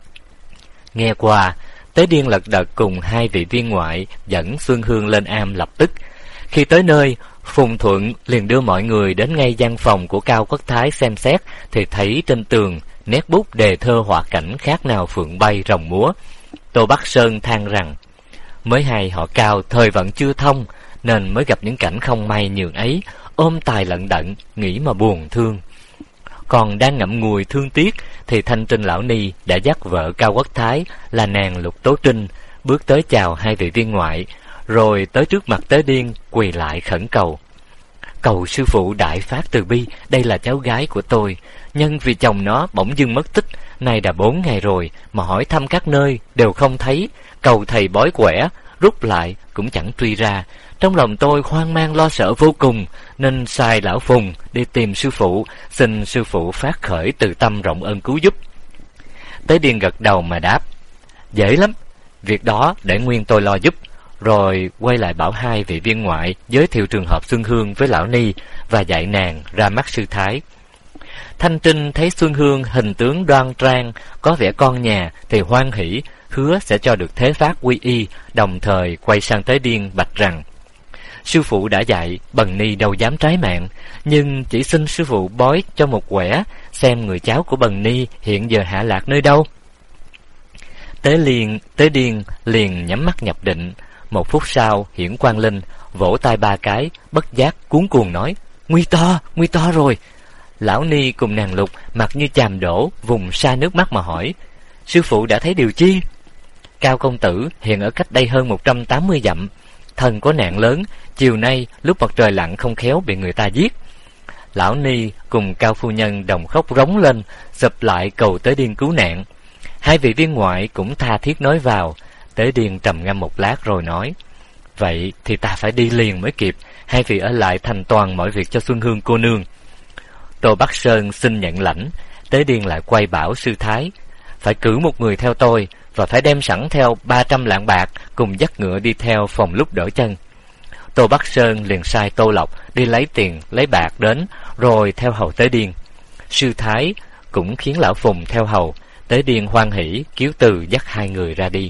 Nghe qua, Tế Điên lật đật cùng hai vị viên ngoại dẫn Xuân Hương lên am lập tức. Khi tới nơi, Phùng Thuận liền đưa mọi người đến ngay gian phòng của Cao Quốc Thái xem xét, thì thấy trên tường nét bút đề thơ họa cảnh khác nào phượng bay rồng múa. Tô Bắc Sơn than rằng mới hay họ Cao thời vận chưa thông, nên mới gặp những cảnh không may nhường ấy, ôm tài lận đận, nghĩ mà buồn thương. Còn đang ngậm ngùi thương tiếc, thì Thanh Trinh lão ni đã dắt vợ Cao Quốc Thái là nàng Lục Tố Trinh bước tới chào hai vị viên ngoại, rồi tới trước mặt Tế Điên quỳ lại khẩn cầu. Cầu sư phụ đại phát từ bi, đây là cháu gái của tôi, nhân vì chồng nó bỗng dưng mất tích, nay đã bốn ngày rồi mà hỏi thăm các nơi đều không thấy, cầu thầy bói quẻ, rút lại cũng chẳng truy ra. Trong lòng tôi hoang mang lo sợ vô cùng, nên sai lão Phùng đi tìm sư phụ, xin sư phụ phát khởi từ tâm rộng ơn cứu giúp. Tế Điên gật đầu mà đáp, dễ lắm, việc đó để nguyên tôi lo giúp. Rồi quay lại bảo hai vị viên ngoại giới thiệu trường hợp Xuân Hương với lão ni và dạy nàng ra mắt sư thái. Thanh Trinh thấy Xuân Hương hình tướng đoan trang, có vẻ con nhà thì hoan hỉ, hứa sẽ cho được thế phát quy y, đồng thời quay sang Tế Điên bạch rằng sư phụ đã dạy, bần ni đâu dám trái mạng, nhưng chỉ xin sư phụ bói cho một quẻ, xem người cháu của bần ni hiện giờ hạ lạc nơi đâu. Tế liền Tế Điên liền nhắm mắt nhập định. Một phút sau hiển quang linh vỗ tay ba cái, bất giác cuống cuồng nói, nguy to, nguy to rồi. Lão ni cùng nàng Lục mặt như chàm đổ, vùng xa nước mắt mà hỏi, sư phụ đã thấy điều chi? Cao công tử hiện ở cách đây hơn một trăm tám mươi dặm, thần có nạn lớn, chiều nay lúc mặt trời lặn không khéo bị người ta giết. Lão ni cùng Cao phu nhân đồng khóc rống lên, sụp lại cầu Tế Điên cứu nạn. Hai vị viên ngoại cũng tha thiết nói vào. Tế Điên trầm ngâm một lát rồi nói, vậy thì ta phải đi liền mới kịp, hai vị ở lại thành toàn mọi việc cho Xuân Hương cô nương. Tô Bắc Sơn xin nhận lãnh. Tế Điên lại quay bảo sư thái, phải cử một người theo tôi, và phải đem sẵn theo ba trăm lạng bạc, cùng dắt ngựa đi theo phòng lúc đỡ chân. Tô Bắc Sơn liền sai Tô Lộc đi lấy tiền lấy bạc đến, rồi theo hầu Tế Điên. Sư thái cũng khiến lão Phùng theo hầu. Tế Điên hoan hỉ kiếu từ dắt hai người ra đi.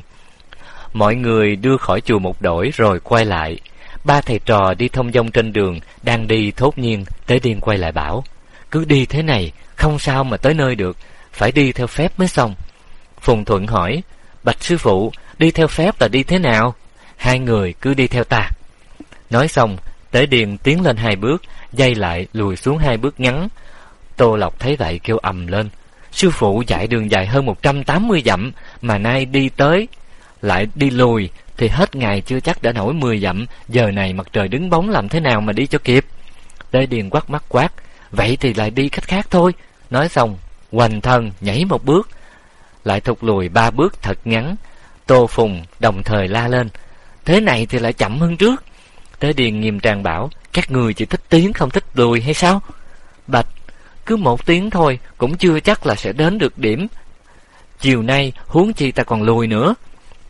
Mọi người đưa khỏi chùa một đổi rồi quay lại. Ba thầy trò đi thông dong trên đường, đang đi thốt nhiên Tế Điên quay lại bảo, cứ đi thế này không sao mà tới nơi được, phải đi theo phép mới xong. Phùng Thuận hỏi, bạch sư phụ, đi theo phép là đi thế nào? Hai người cứ đi theo ta. Nói xong, Tế Điên tiến lên hai bước, dây lại lùi xuống hai bước ngắn. Tô Lộc thấy vậy kêu ầm lên, sư phụ dạy đường dài hơn một trăm tám mươi dặm, mà nay đi tới lại đi lùi, thì hết ngày chưa chắc đã nổi mười dặm, giờ này mặt trời đứng bóng làm thế nào mà đi cho kịp? Tế Điên quát mắt quát, vậy thì lại đi cách khác thôi. Nói xong, hoành thân nhảy một bước, lại thụt lùi ba bước thật ngắn. Tô Phùng đồng thời la lên, thế này thì lại chậm hơn trước. Tế Điên nghiêm trang bảo, các người chỉ thích tiến không thích lùi hay sao? Bạch, cứ một tiếng thôi cũng chưa chắc là sẽ đến được điểm, chiều nay huống chi ta còn lùi nữa.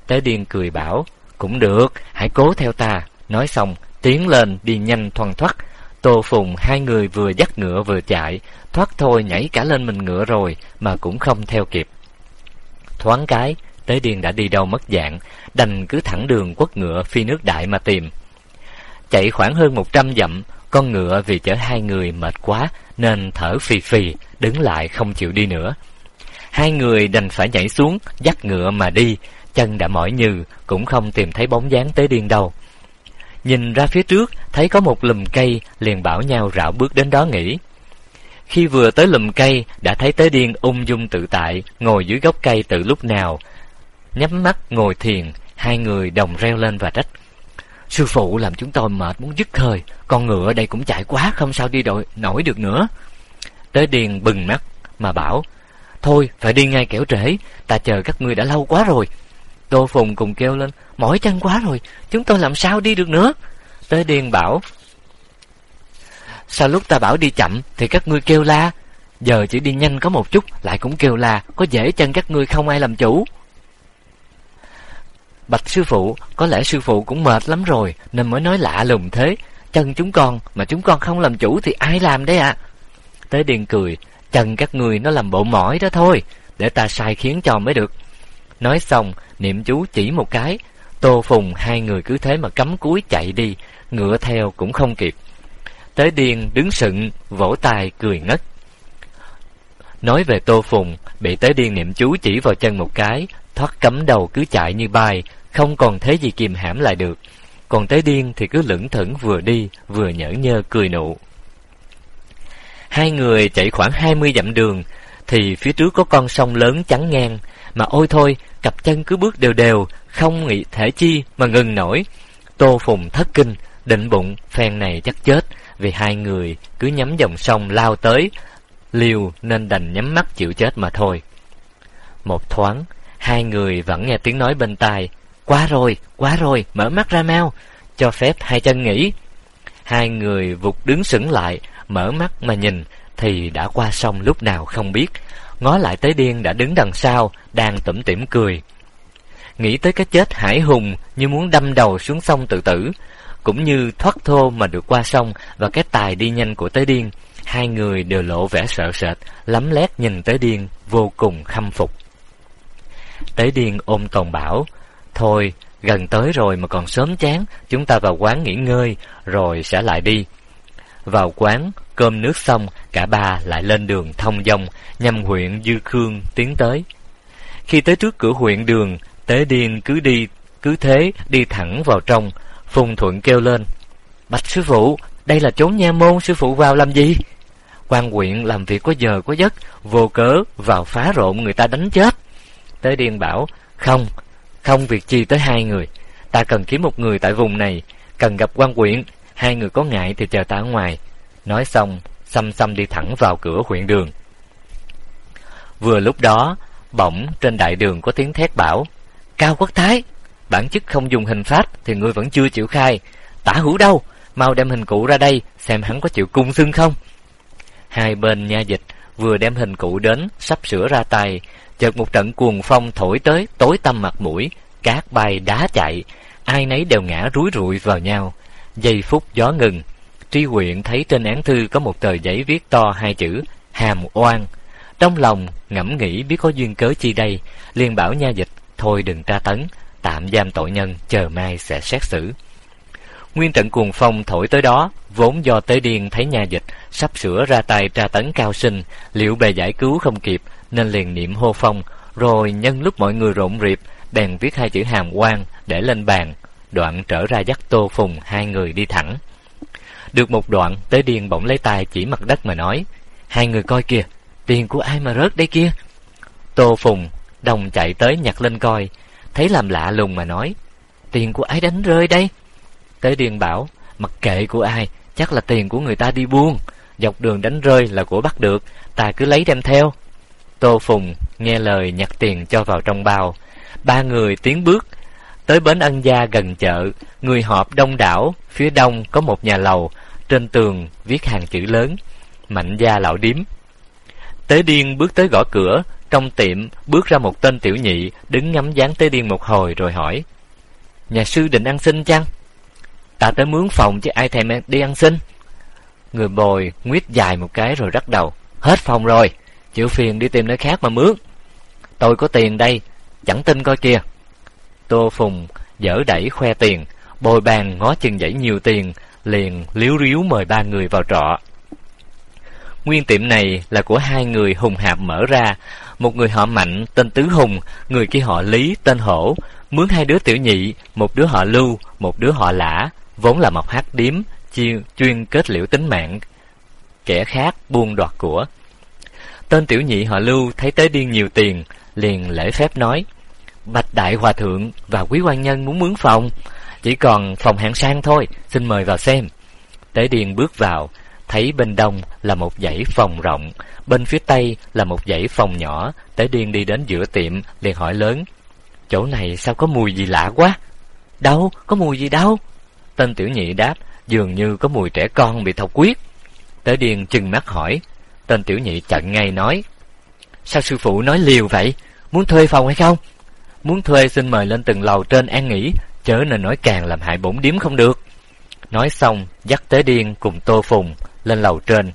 Tế Điên cười bảo, cũng được, hãy cố theo ta. Nói xong, tiến lên đi nhanh thoăn thoắt. Tô Phùng hai người vừa dắt ngựa vừa chạy, thoát thôi nhảy cả lên mình ngựa rồi mà cũng không theo kịp. Thoáng cái, Tế Điên đã đi đâu mất dạng, đành cứ thẳng đường quất ngựa phi nước đại mà tìm. Chạy khoảng hơn một trăm dặm, con ngựa vì chở hai người mệt quá nên thở phì phì, đứng lại không chịu đi nữa. Hai người đành phải nhảy xuống, dắt ngựa mà đi, chân đã mỏi nhừ, cũng không tìm thấy bóng dáng Tế Điên đâu. Nhìn ra phía trước, thấy có một lùm cây, liền bảo nhau rảo bước đến đó nghỉ. Khi vừa tới lùm cây, đã thấy Tế Điên ung dung tự tại, ngồi dưới gốc cây từ lúc nào. Nhắm mắt ngồi thiền, hai người đồng reo lên và trách. Sư phụ làm chúng tôi mệt muốn dứt hơi, con ngựa đây cũng chạy quá, không sao đi đội nổi được nữa. Tế Điên bừng mắt mà bảo, thôi phải đi ngay kẻo trễ, ta chờ các ngươi đã lâu quá rồi. Tô Phùng cùng kêu lên, mỏi chân quá rồi, chúng tôi làm sao đi được nữa. Tế Điên bảo, sao lúc ta bảo đi chậm thì các ngươi kêu la, giờ chỉ đi nhanh có một chút lại cũng kêu la, có dễ chân các ngươi không ai làm chủ. Bạch sư phụ, có lẽ sư phụ cũng mệt lắm rồi nên mới nói lạ lùng thế. Chân chúng con mà chúng con không làm chủ thì ai làm đấy ạ? À? Tế Điên cười, chân các ngươi nó làm bộ mỏi đó thôi, để ta sai khiến cho mới được. Nói xong, niệm chú chỉ một cái, Tô Phùng hai người cứ thế mà cắm cúi chạy đi, ngựa theo cũng không kịp. Tế Điên đứng sững, vỗ tay cười ngất. Nói về Tô Phùng, bị Tế Điên niệm chú chỉ vào chân một cái, thoát cắm đầu cứ chạy như bay, không còn thế gì kìm hãm lại được. Còn Tế Điên thì cứ lững thững vừa đi, vừa nhỡ nhơ cười nụ. Hai người chạy khoảng hai mươi dặm đường, thì phía trước có con sông lớn chắn ngang, mà ôi thôi, cặp chân cứ bước đều đều, không nghĩ thể chi mà ngừng nổi. Tô Phùng thất kinh, định bụng phen này chắc chết, vì hai người cứ nhắm dòng sông lao tới, liều nên đành nhắm mắt chịu chết mà thôi. Một thoáng, hai người vẫn nghe tiếng nói bên tai, quá rồi, quá rồi, mở mắt ra mau, cho phép hai chân nghỉ. Hai người vụt đứng sững lại, mở mắt mà nhìn, thì đã qua sông lúc nào không biết. Ngó lại Tế Điên đã đứng đằng sau, đang tủm tỉm cười. Nghĩ tới cái chết hải hùng như muốn đâm đầu xuống sông tự tử, cũng như thoát thô mà được qua sông, và cái tài đi nhanh của Tế Điên, hai người đều lộ vẻ sợ sệt, lấm lét nhìn Tế Điên vô cùng khâm phục. Tế Điên ôm tồn bảo, thôi gần tới rồi mà còn sớm chán, chúng ta vào quán nghỉ ngơi rồi sẽ lại đi. Vào quán cơm nước xong, cả ba lại lên đường thông dong nhằm huyện Dư Khương tiến tới. Khi tới trước cửa huyện đường, Tế Điên cứ đi cứ thế đi thẳng vào trong. Phùng Thuận kêu lên, bạch sư phụ, đây là chốn nha môn, sư phụ vào làm gì? Quan huyện làm việc có giờ có giấc, vô cớ vào phá rộn người ta đánh chết. Tế Điên bảo, không, không việc chi tới hai người, ta cần kiếm một người tại vùng này, cần gặp quan huyện, hai người có ngại thì chờ ta ở ngoài. Nói xong, xăm xăm đi thẳng vào cửa huyện đường. Vừa lúc đó, bỗng trên đại đường có tiếng thét bảo, Cao Quốc Thái, bản chức không dùng hình pháp thì ngươi vẫn chưa chịu khai. Tả Hữu đâu, mau đem hình cụ ra đây, xem hắn có chịu cung xưng không. Hai bên nha dịch vừa đem hình cụ đến, sắp sửa ra tay, chợt một trận cuồng phong thổi tới, tối tăm mặt mũi, cát bay đá chạy, ai nấy đều ngã rúi rụi vào nhau. Giây phút gió ngừng, Tri Huyện thấy trên án thư có một tờ giấy viết to hai chữ hàm oan. Trong lòng ngẫm nghĩ biết có duyên cớ chi đây, liền bảo nha dịch thôi đừng tra tấn, tạm giam tội nhân, chờ mai sẽ xét xử. Nguyên trận cuồng phong thổi tới đó, vốn do Tế Điên thấy nha dịch sắp sửa ra tay tra tấn Cao Sinh, liệu bề giải cứu không kịp, nên liền niệm hô phong, rồi nhân lúc mọi người rộn rịp, bèn viết hai chữ hàm oan để lên bàn, đoạn trở ra dắt Tô Phùng hai người đi thẳng. Được một đoạn, Tế Điên bỗng lấy tay chỉ mặt đất mà nói, hai người coi kìa, tiền của ai mà rớt đây kia. Tô Phùng đồng chạy tới nhặt lên coi, thấy làm lạ lùng mà nói, tiền của ai đánh rơi đây? Tế Điên bảo, mặc kệ của ai, chắc là tiền của người ta đi buôn, dọc đường đánh rơi là của bắt được, ta cứ lấy đem theo. Tô Phùng nghe lời nhặt tiền cho vào trong bao. Ba người tiến bước tới bến Ân Gia gần chợ, người họp đông đảo. Phía đông có một nhà lầu, trên tường viết hàng chữ lớn, Mạnh Gia Lão Điếm. Tế Điên bước tới gõ cửa, Trong tiệm bước ra một tên tiểu nhị, đứng ngắm dáng Tế Điên một hồi rồi hỏi: "Nhà sư định ăn xin chăng?" "Ta tới mướn phòng chứ ai thèm đi ăn xin." Người bồi nguyết dài một cái rồi rắc đầu: "Hết phòng rồi, chịu phiền đi tìm nơi khác mà mướn." "Tôi có tiền đây, chẳng tin coi kìa." Tô Phùng dở đẩy khoe tiền, bồi bàn ngó chừng dãy nhiều tiền, liền líu ríu mời ba người vào trọ. Nguyên tiệm này là của hai người hùng hạp mở ra, một người họ Mạnh tên Tứ Hùng, người kia họ Lý tên Hổ, mướn hai đứa tiểu nhị, một đứa họ Lưu, một đứa họ Lã, vốn là một hát điếm chuyên chuyên kết liễu tính mạng kẻ khác buôn đoạt của. Tên tiểu nhị họ Lưu thấy Tế Điên nhiều tiền, liền lễ phép nói: "Bạch đại hòa thượng và quý quan nhân muốn mướn phòng, chỉ còn phòng hạng sang thôi, xin mời vào xem." Tế Điên bước vào, thấy bên đông là một dãy phòng rộng, bên phía tây là một dãy phòng nhỏ. Tế Điên đi đến giữa tiệm, liền hỏi lớn: "Chỗ này sao có mùi gì lạ quá?" "Đâu, có mùi gì đâu." Tên tiểu nhị đáp: "Dường như có mùi trẻ con bị thọc huyết." Tế Điên trừng mắt hỏi. Tên tiểu nhị chặn ngay nói: "Sao sư phụ nói liều vậy? Muốn thuê phòng hay không? Muốn thuê xin mời lên từng lầu trên an nghỉ, chớ nên nói càng làm hại bổn điếm không được." Nói xong dắt Tế Điên cùng Tô Phùng lên lầu trên.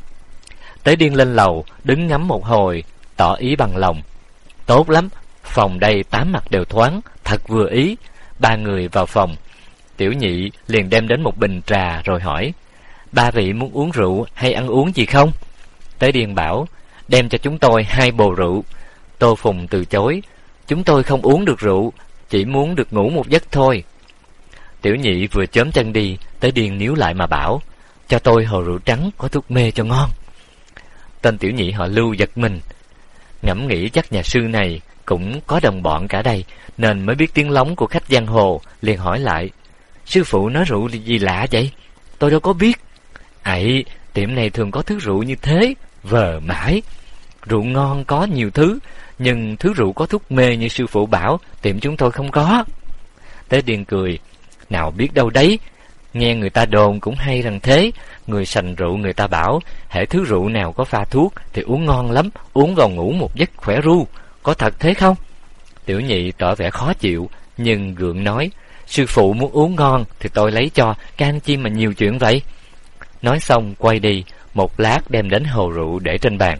Tế Điên lên lầu đứng ngắm một hồi, tỏ ý bằng lòng: "Tốt lắm, phòng đây tám mặt đều thoáng, thật vừa ý." Ba người vào phòng. Tiểu nhị liền đem đến một bình trà rồi hỏi: "Ba vị muốn uống rượu hay ăn uống gì không?" Tế Điên bảo: "Đem cho chúng tôi hai bồ rượu." Tô Phùng từ chối: "Chúng tôi không uống được rượu, chỉ muốn được ngủ một giấc thôi." Tiểu nhị vừa chớm chân đi, Tế Điên níu lại mà bảo: "Cho tôi hồ rượu trắng có thuốc mê cho ngon." Tên tiểu nhị họ Lưu giật mình, ngẫm nghĩ chắc nhà sư này cũng có đồng bọn cả đây, nên mới biết tiếng lóng của khách giang hồ, liền hỏi lại: "Sư phụ nói rượu gì lạ vậy? Tôi đâu có biết." "Ấy, tiệm này thường có thứ rượu như thế, vờ mãi. Rượu ngon có nhiều thứ, nhưng thứ rượu có thuốc mê như sư phụ bảo, tiệm chúng tôi không có." Tế Điên cười: "Nào biết đâu đấy, nghe người ta đồn cũng hay rằng thế. Người sành rượu người ta bảo, hễ thứ rượu nào có pha thuốc thì uống ngon lắm, uống vào ngủ một giấc khỏe ru. Có thật thế không?" Tiểu nhị tỏ vẻ khó chịu, nhưng gượng nói: "Sư phụ muốn uống ngon thì tôi lấy cho, can chi mà nhiều chuyện vậy." Nói xong quay đi, một lát đem đến hồ rượu để trên bàn.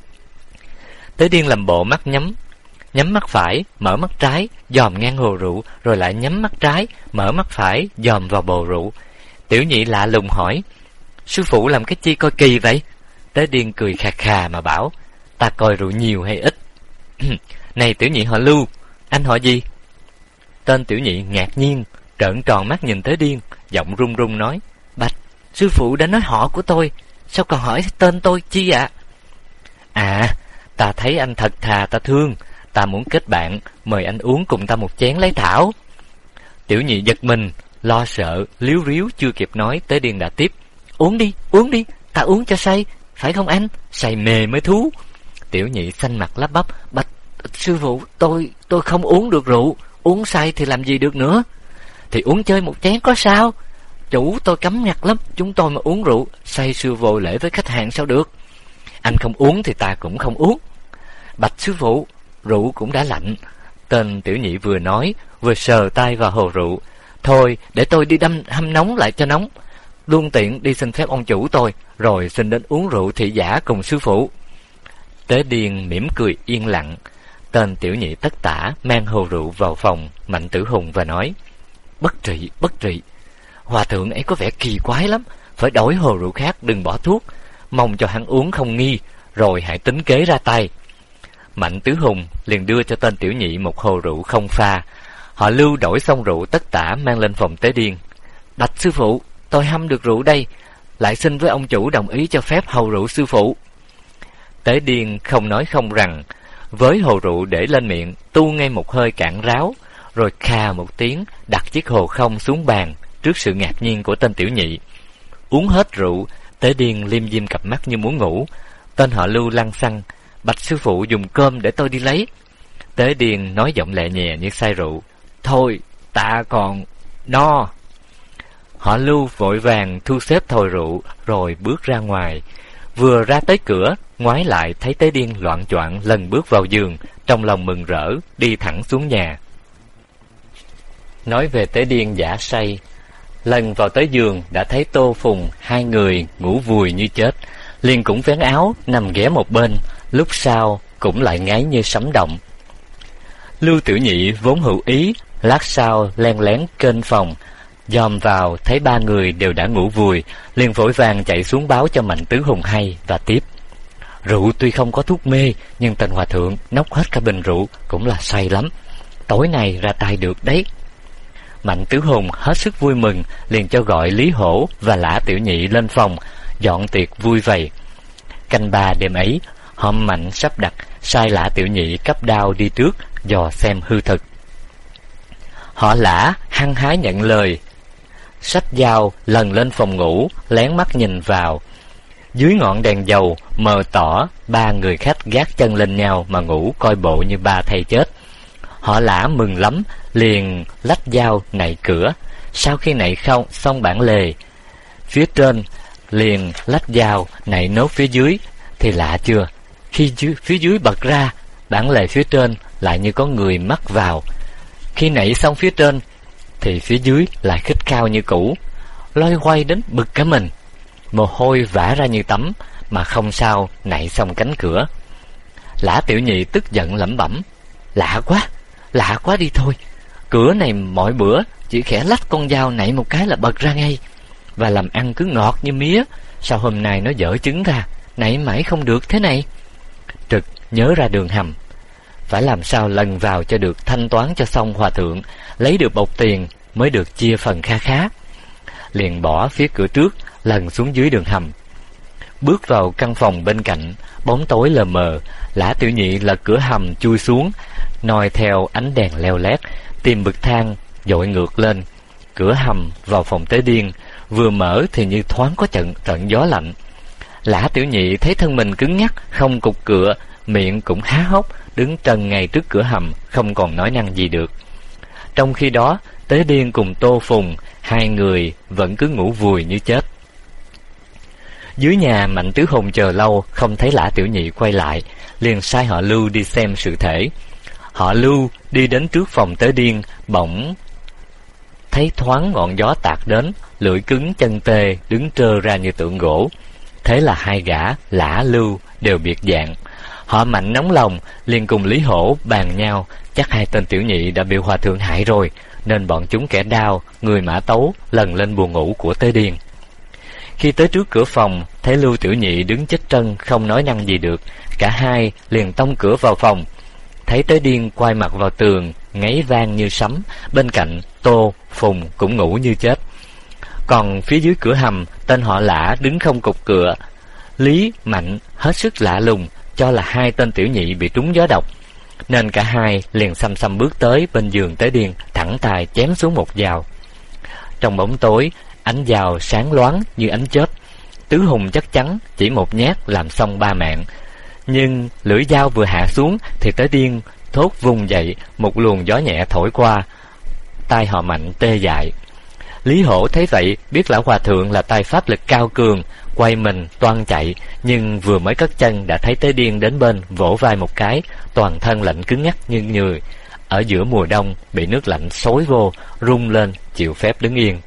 Tế Điên làm bộ mắt nhắm, nhắm mắt phải, mở mắt trái, dòm ngang hồ rượu, rồi lại nhắm mắt trái, mở mắt phải, dòm vào bồ rượu. Tiểu nhị lạ lùng hỏi: "Sư phụ làm cái chi coi kỳ vậy?" Tế Điên cười khà khà mà bảo: "Ta coi rượu nhiều hay ít." "Này tiểu nhị họ Lưu, anh họ gì?" Tên tiểu nhị ngạc nhiên, trợn tròn mắt nhìn Tế Điên, giọng run run nói: "Bạch, sư phụ đã nói họ của tôi, sao còn hỏi tên tôi chi ạ?" "À, ta thấy anh thật thà ta thương, ta muốn kết bạn, mời anh uống cùng ta một chén lấy thảo." Tiểu nhị giật mình, lo sợ, líu ríu chưa kịp nói, Tế Điên đã tiếp: "Uống đi, uống đi, ta uống cho say, phải không anh? Say mê mới thú." Tiểu nhị xanh mặt lắp bắp: "Bạch sư phụ, tôi tôi không uống được rượu, uống say thì làm gì được nữa." "Thì uống chơi một chén có sao? Chủ tôi cấm ngặt lắm, chúng tôi mà uống rượu, say sưa vô lễ với khách hàng sao được." "Anh không uống thì ta cũng không uống." "Bạch sư phụ, rượu cũng đã lạnh." Tên tiểu nhị vừa nói, vừa sờ tay vào hồ rượu. "Thôi, để tôi đi đâm hâm nóng lại cho nóng, luôn tiện đi xin phép ông chủ tôi, rồi xin đến uống rượu thị giả cùng sư phụ." Tế Điên mỉm cười yên lặng. Tên tiểu nhị tất tả mang hồ rượu vào phòng Mạnh Tử Hùng và nói: "Bất trị, bất trị. Hòa thượng ấy có vẻ kỳ quái lắm, phải đổi hồ rượu khác, đừng bỏ thuốc. Mong cho hắn uống không nghi, rồi hãy tính kế ra tay." Mạnh Tứ Hùng liền đưa cho tên tiểu nhị một hồ rượu không pha. Họ Lưu đổi xong rượu tất tả mang lên phòng Tế Điên. "Bạch sư phụ, tôi hâm được rượu đây, lại xin với ông chủ đồng ý cho phép hầu rượu sư phụ." Tế Điên không nói không rằng, với hồ rượu để lên miệng, tu ngay một hơi cạn ráo, rồi khà một tiếng đặt chiếc hồ không xuống bàn trước sự ngạc nhiên của tên tiểu nhị. Uống hết rượu, Tế Điên liêm diêm cặp mắt như muốn ngủ. Tên họ Lưu lăng xăng: "Bạch sư phụ dùng cơm để tôi đi lấy." Tế Điên nói giọng lẹ nhẹ như say rượu: "Thôi, ta còn no." Họ Lưu vội vàng thu xếp thồi rượu rồi bước ra ngoài. Vừa ra tới cửa, ngoái lại thấy Tế Điên loạng choạng lần bước vào giường, trong lòng mừng rỡ, đi thẳng xuống nhà. Nói về Tế Điên giả say, lần vào tới giường đã thấy Tô Phùng hai người ngủ vùi như chết, liền cũng vén áo nằm ghé một bên, lúc sau cũng lại ngáy như sấm động. Lưu Tiểu Nhị vốn hữu ý, lát sau len lén kênh phòng, dòm vào thấy ba người đều đã ngủ vùi, liền vội vàng chạy xuống báo cho Mạnh Tứ Hùng hay và tiếp: rượu tuy không có thuốc mê, nhưng tên hòa thượng nốc hết cả bình rượu, cũng là say lắm, tối nay ra tay được đấy. Mạnh Tứ Hùng hết sức vui mừng, liền cho gọi Lý Hổ và Lã Tiểu Nhị lên phòng dọn tiệc vui vầy. Canh ba đêm ấy, hôm Mạnh sắp đặt, sai Lã Tiểu Nhị cấp đao đi trước dò xem hư thực. Họ Lã hăng hái nhận lời, xách dao lần lên phòng ngủ, lén mắt nhìn vào. Dưới ngọn đèn dầu mờ tỏ ba người khách gác chân lên nhau mà ngủ coi bộ như ba thây chết. Họ Lã mừng lắm, liền lách dao nạy cửa. Sau khi nạy không xong bản lề phía trên, liền lách dao nạy nốt phía dưới. Thì lạ chưa, khi dưới, phía dưới bật ra, bản lề phía trên lại như có người mắc vào. Khi nạy xong phía trên thì phía dưới lại khít cao như cũ, loay hoay đến bực cả mình. Mồ hôi vã ra như tắm, mà không sao nạy xong cánh cửa. Lã Tiểu Nhị tức giận lẩm bẩm: lạ quá, lạ quá đi thôi. Cửa này mọi bữa chỉ khẽ lách con dao nạy một cái là bật ra ngay, và làm ăn cứ ngọt như mía. Sao hôm nay nó dở trứng ra, nạy mãi không được thế này? Trực nhớ ra đường hầm, phải làm sao lần vào cho được, thanh toán cho xong hòa thượng, lấy được bọc tiền mới được chia phần kha khá. Liền bỏ phía cửa trước, lần xuống dưới đường hầm. Bước vào căn phòng bên cạnh, bóng tối lờ mờ. Lã Tiểu Nhị lật cửa hầm chui xuống, noi theo ánh đèn leo lét, tìm bậc thang dội ngược lên. Cửa hầm vào phòng Tế Điên vừa mở thì như thoáng có trận trận gió lạnh. Lã Tiểu Nhị thấy thân mình cứng nhắc, không cục cựa, miệng cũng há hốc, đứng trần ngay trước cửa hầm, không còn nói năng gì được. Trong khi đó, Tế Điên cùng Tô Phùng, hai người vẫn cứ ngủ vùi như chết. Dưới nhà, Mạnh Tứ Hùng chờ lâu không thấy Lã Tiểu Nhị quay lại, liền sai họ Lưu đi xem sự thể. Họ Lưu đi đến trước phòng Tế Điên, bỗng thấy thoáng ngọn gió tạt đến, lưỡi cứng chân tê, đứng trơ ra như tượng gỗ. Thế là hai gã Lã Lưu đều biệt dạng. Họ Mạnh nóng lòng, liền cùng Lý Hổ bàn nhau, chắc hai tên tiểu nhị đã bị hòa thượng hại rồi, nên bọn chúng kẻ đao, người mã tấu lần lên buồng ngủ của Tế Điên. Khi tới trước cửa phòng, thấy Lưu Tiểu Nhị đứng chết trân không nói năng gì được, cả hai liền tông cửa vào phòng. Thấy Tế Điên quay mặt vào tường, ngáy vang như sấm, bên cạnh Tô Phùng cũng ngủ như chết. Còn phía dưới cửa hầm, tên họ Lã đứng không cục cựa. Lý, Mạnh hết sức lạ lùng, cho là hai tên tiểu nhị bị trúng gió độc, nên cả hai liền xăm xăm bước tới bên giường Tế Điên, thẳng tay chém xuống một dao. Trong bóng tối, ánh dao sáng loáng như ánh chớp. Tứ Hùng chắc chắn chỉ một nhát làm xong ba mạng. Nhưng lưỡi dao vừa hạ xuống thì Tế Điên thốt vùng dậy, một luồng gió nhẹ thổi qua, tai họ Mạnh tê dại. Lý Hổ thấy vậy, biết lão hòa thượng là tay pháp lực cao cường, quay mình toan chạy, nhưng vừa mới cất chân đã thấy Tế Điên đến bên, vỗ vai một cái, toàn thân lạnh cứng ngắc như người ở giữa mùa đông bị nước lạnh xối vô, rung lên chịu phép đứng yên.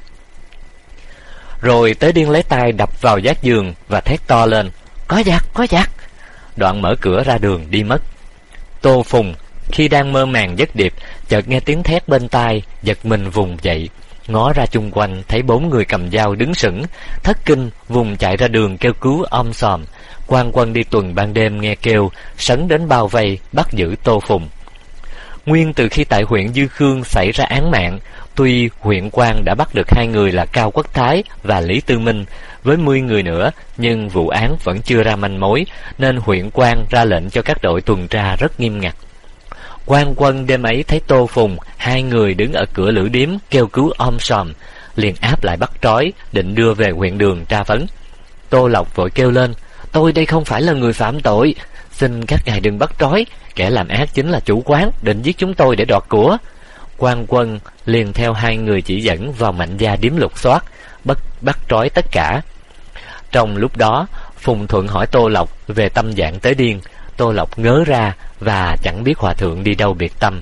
Rồi Tế Điên lấy tay đập vào vách giường và thét to lên: "Có giặc, có giặc!" Đoạn mở cửa ra đường đi mất. Tô Phùng khi đang mơ màng giấc điệp, chợt nghe tiếng thét bên tai, giật mình vùng dậy, ngó ra chung quanh thấy bốn người cầm dao đứng sững, thất kinh vùng chạy ra đường kêu cứu om sòm. Quan quân đi tuần ban đêm nghe kêu, sấn đến bao vây bắt giữ Tô Phùng. Nguyên từ khi tại huyện Dư Khương xảy ra án mạng, tuy huyện quan đã bắt được hai người là Cao Quốc Thái và Lý Tư Minh với mười người nữa, nhưng vụ án vẫn chưa ra manh mối, nên huyện quan ra lệnh cho các đội tuần tra rất nghiêm ngặt. Quan quân đêm ấy thấy Tô Phùng hai người đứng ở cửa lữ điếm kêu cứu om sòm, liền áp lại bắt trói, định đưa về huyện đường tra vấn. Tô Lộc vội kêu lên: "Tôi đây không phải là người phạm tội, xin các ngài đừng bắt trói, kẻ làm ác chính là chủ quán, định giết chúng tôi để đoạt của." Quan quân liền theo hai người chỉ dẫn vào Mạnh gia điếm lục soát, bắt bắt trói tất cả. Trong lúc đó, Phùng Thuận hỏi Tô Lộc về tâm dạng Tế Điên. Tô Lộc ngớ ra và chẳng biết hòa thượng đi đâu biệt tâm.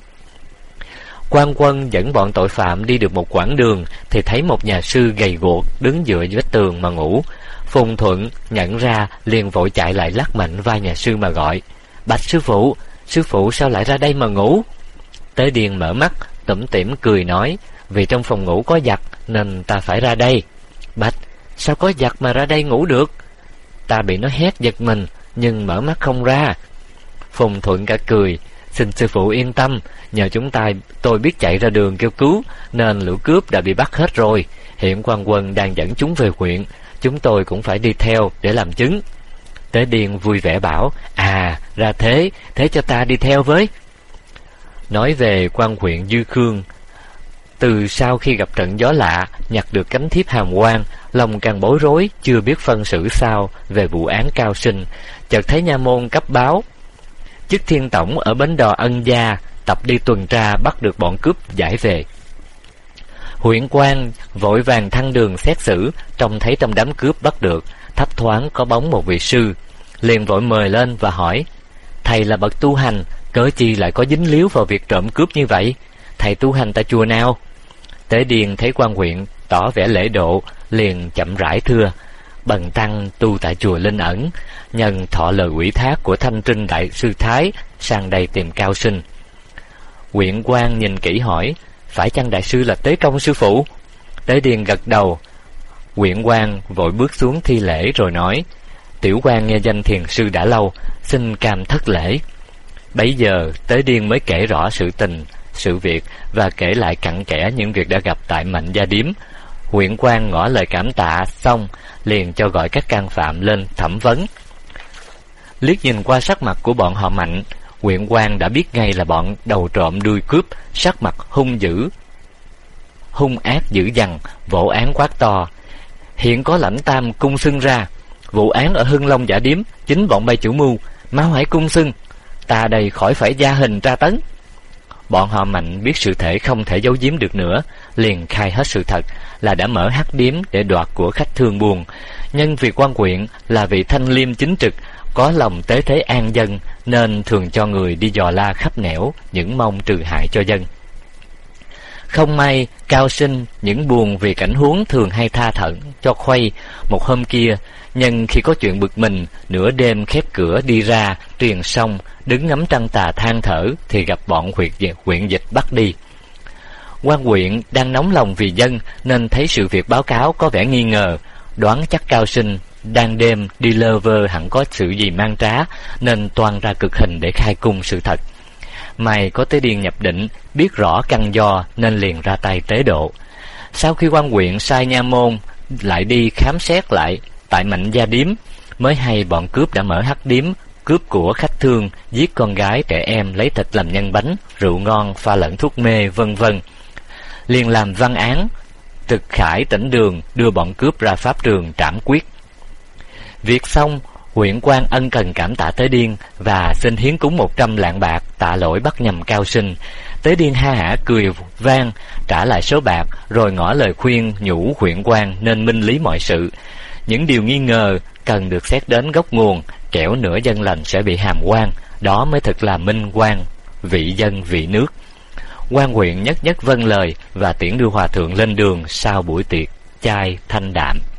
Quan Quân dẫn bọn tội phạm đi được một quãng đường thì thấy một nhà sư gầy guộc đứng dựa vách tường mà ngủ. Phùng Thuận nhận ra liền vội chạy lại lắc mạnh vai nhà sư mà gọi: "Bạch sư phụ, sư phụ sao lại ra đây mà ngủ?" Tế Điên mở mắt tủm tỉm cười nói: "Vì trong phòng ngủ có giặc nên ta phải ra đây." "Bạch, sao có giặc mà ra đây ngủ được?" "Ta bị nó hét giật mình nhưng mở mắt không ra." Phùng Thuận cả cười: "Xin sư phụ yên tâm, nhờ chúng ta tôi biết chạy ra đường kêu cứu nên lũ cướp đã bị bắt hết rồi. Hiện Quan Quân đang dẫn chúng về huyện, chúng tôi cũng phải đi theo để làm chứng." Tế Điên vui vẻ bảo: "À, ra thế, thế cho ta đi theo với." Nói về quan huyện Dư Khương, từ sau khi gặp trận gió lạ nhặt được cánh thiếp hàm quan, lòng càng bối rối, chưa biết phân xử sao về vụ án Cao Sinh. Chợt thấy nha môn cấp báo chức thiên tổng ở bến đò Ân Gia tập đi tuần tra bắt được bọn cướp giải về. Huyện quan vội vàng thăng đường xét xử, trông thấy trong đám cướp bắt được thấp thoáng có bóng một vị sư, liền vội mời lên và hỏi: "Thầy là bậc tu hành, cớ chi lại có dính líu vào việc trộm cướp như vậy? Thầy tu hành tại chùa nào?" Tế Điền thấy quan huyện tỏ vẻ lễ độ, liền chậm rãi thưa: "Bần tăng tu tại chùa Linh Ẩn, nhân thọ lời ủy thác của Thanh Trinh đại sư Thái sang đây tìm Cao Sinh." Huyện quan nhìn kỹ hỏi: "Phải chăng đại sư là Tế Công sư phụ?" Tế Điền gật đầu. Huyện quan vội bước xuống thi lễ rồi nói: "Tiểu quan nghe danh thiền sư đã lâu, xin cam thất lễ." Bấy giờ Tế Điên mới kể rõ sự tình, sự việc và kể lại cặn kẽ những việc đã gặp tại Mạnh Gia Điếm. Huyện quan ngỏ lời cảm tạ xong, liền cho gọi các can phạm lên thẩm vấn. Liếc nhìn qua sắc mặt của bọn họ Mạnh, huyện quan đã biết ngay là bọn đầu trộm đuôi cướp, sắc mặt hung dữ, hung ác dữ dằn, vỗ án quát to: "Hiện có lãnh tam cung xưng ra, vụ án ở Hưng Long Giả Điếm chính bọn bay chủ mưu, mau hãy cung xưng, ta đây khỏi phải gia hình tra tấn." Bọn họ Mạnh biết sự thể không thể giấu giếm được nữa, liền khai hết sự thật là đã mở hắc điếm để đoạt của khách thương buôn. Nhân vì quan huyện là vị thanh liêm chính trực, có lòng tế thế an dân, nên thường cho người đi dò la khắp nẻo, những mong trừ hại cho dân. Không may Cao Sinh những buồn vì cảnh huống thường hay tha thận cho khuây. Một hôm kia, nhân khi có chuyện bực mình, nửa đêm khép cửa đi ra truyền xong, đứng ngắm trăng tà than thở thì gặp bọn huyện huyện dịch bắt đi. Quan huyện đang nóng lòng vì dân nên thấy sự việc báo cáo có vẻ nghi ngờ, đoán chắc Cao Sinh đang đêm đi lơ vơ hẳn có sự gì mang trá, nên toan ra cực hình để khai cung sự thật. May có Tế Điền nhập định, biết rõ căn do nên liền ra tay tế độ. Sau khi quan huyện sai nha môn lại đi khám xét lại tại Mạnh Gia Điếm, mới hay bọn cướp đã mở hắc điếm, cướp của khách thương, giết con gái trẻ em lấy thịt làm nhân bánh, rượu ngon pha lẫn thuốc mê, vân vân. Liền làm văn án Trực Khải tỉnh đường đưa bọn cướp ra pháp trường trảm quyết. Việc xong, huyện quan ân cần cảm tạ Tế Điên và xin hiến cúng một trăm lạng bạc tạ lỗi bắt nhầm Cao Sinh. Tế Điên ha hả cười vang trả lại số bạc, rồi ngỏ lời khuyên nhủ huyện quan nên minh lý mọi sự. Những điều nghi ngờ cần được xét đến gốc nguồn, kẻo nửa dân lành sẽ bị hàm quan, đó mới thực là minh quan, vị dân vị nước. Quan huyện nhất nhất vâng lời và tiễn đưa hòa thượng lên đường sau buổi tiệc chai thanh đạm.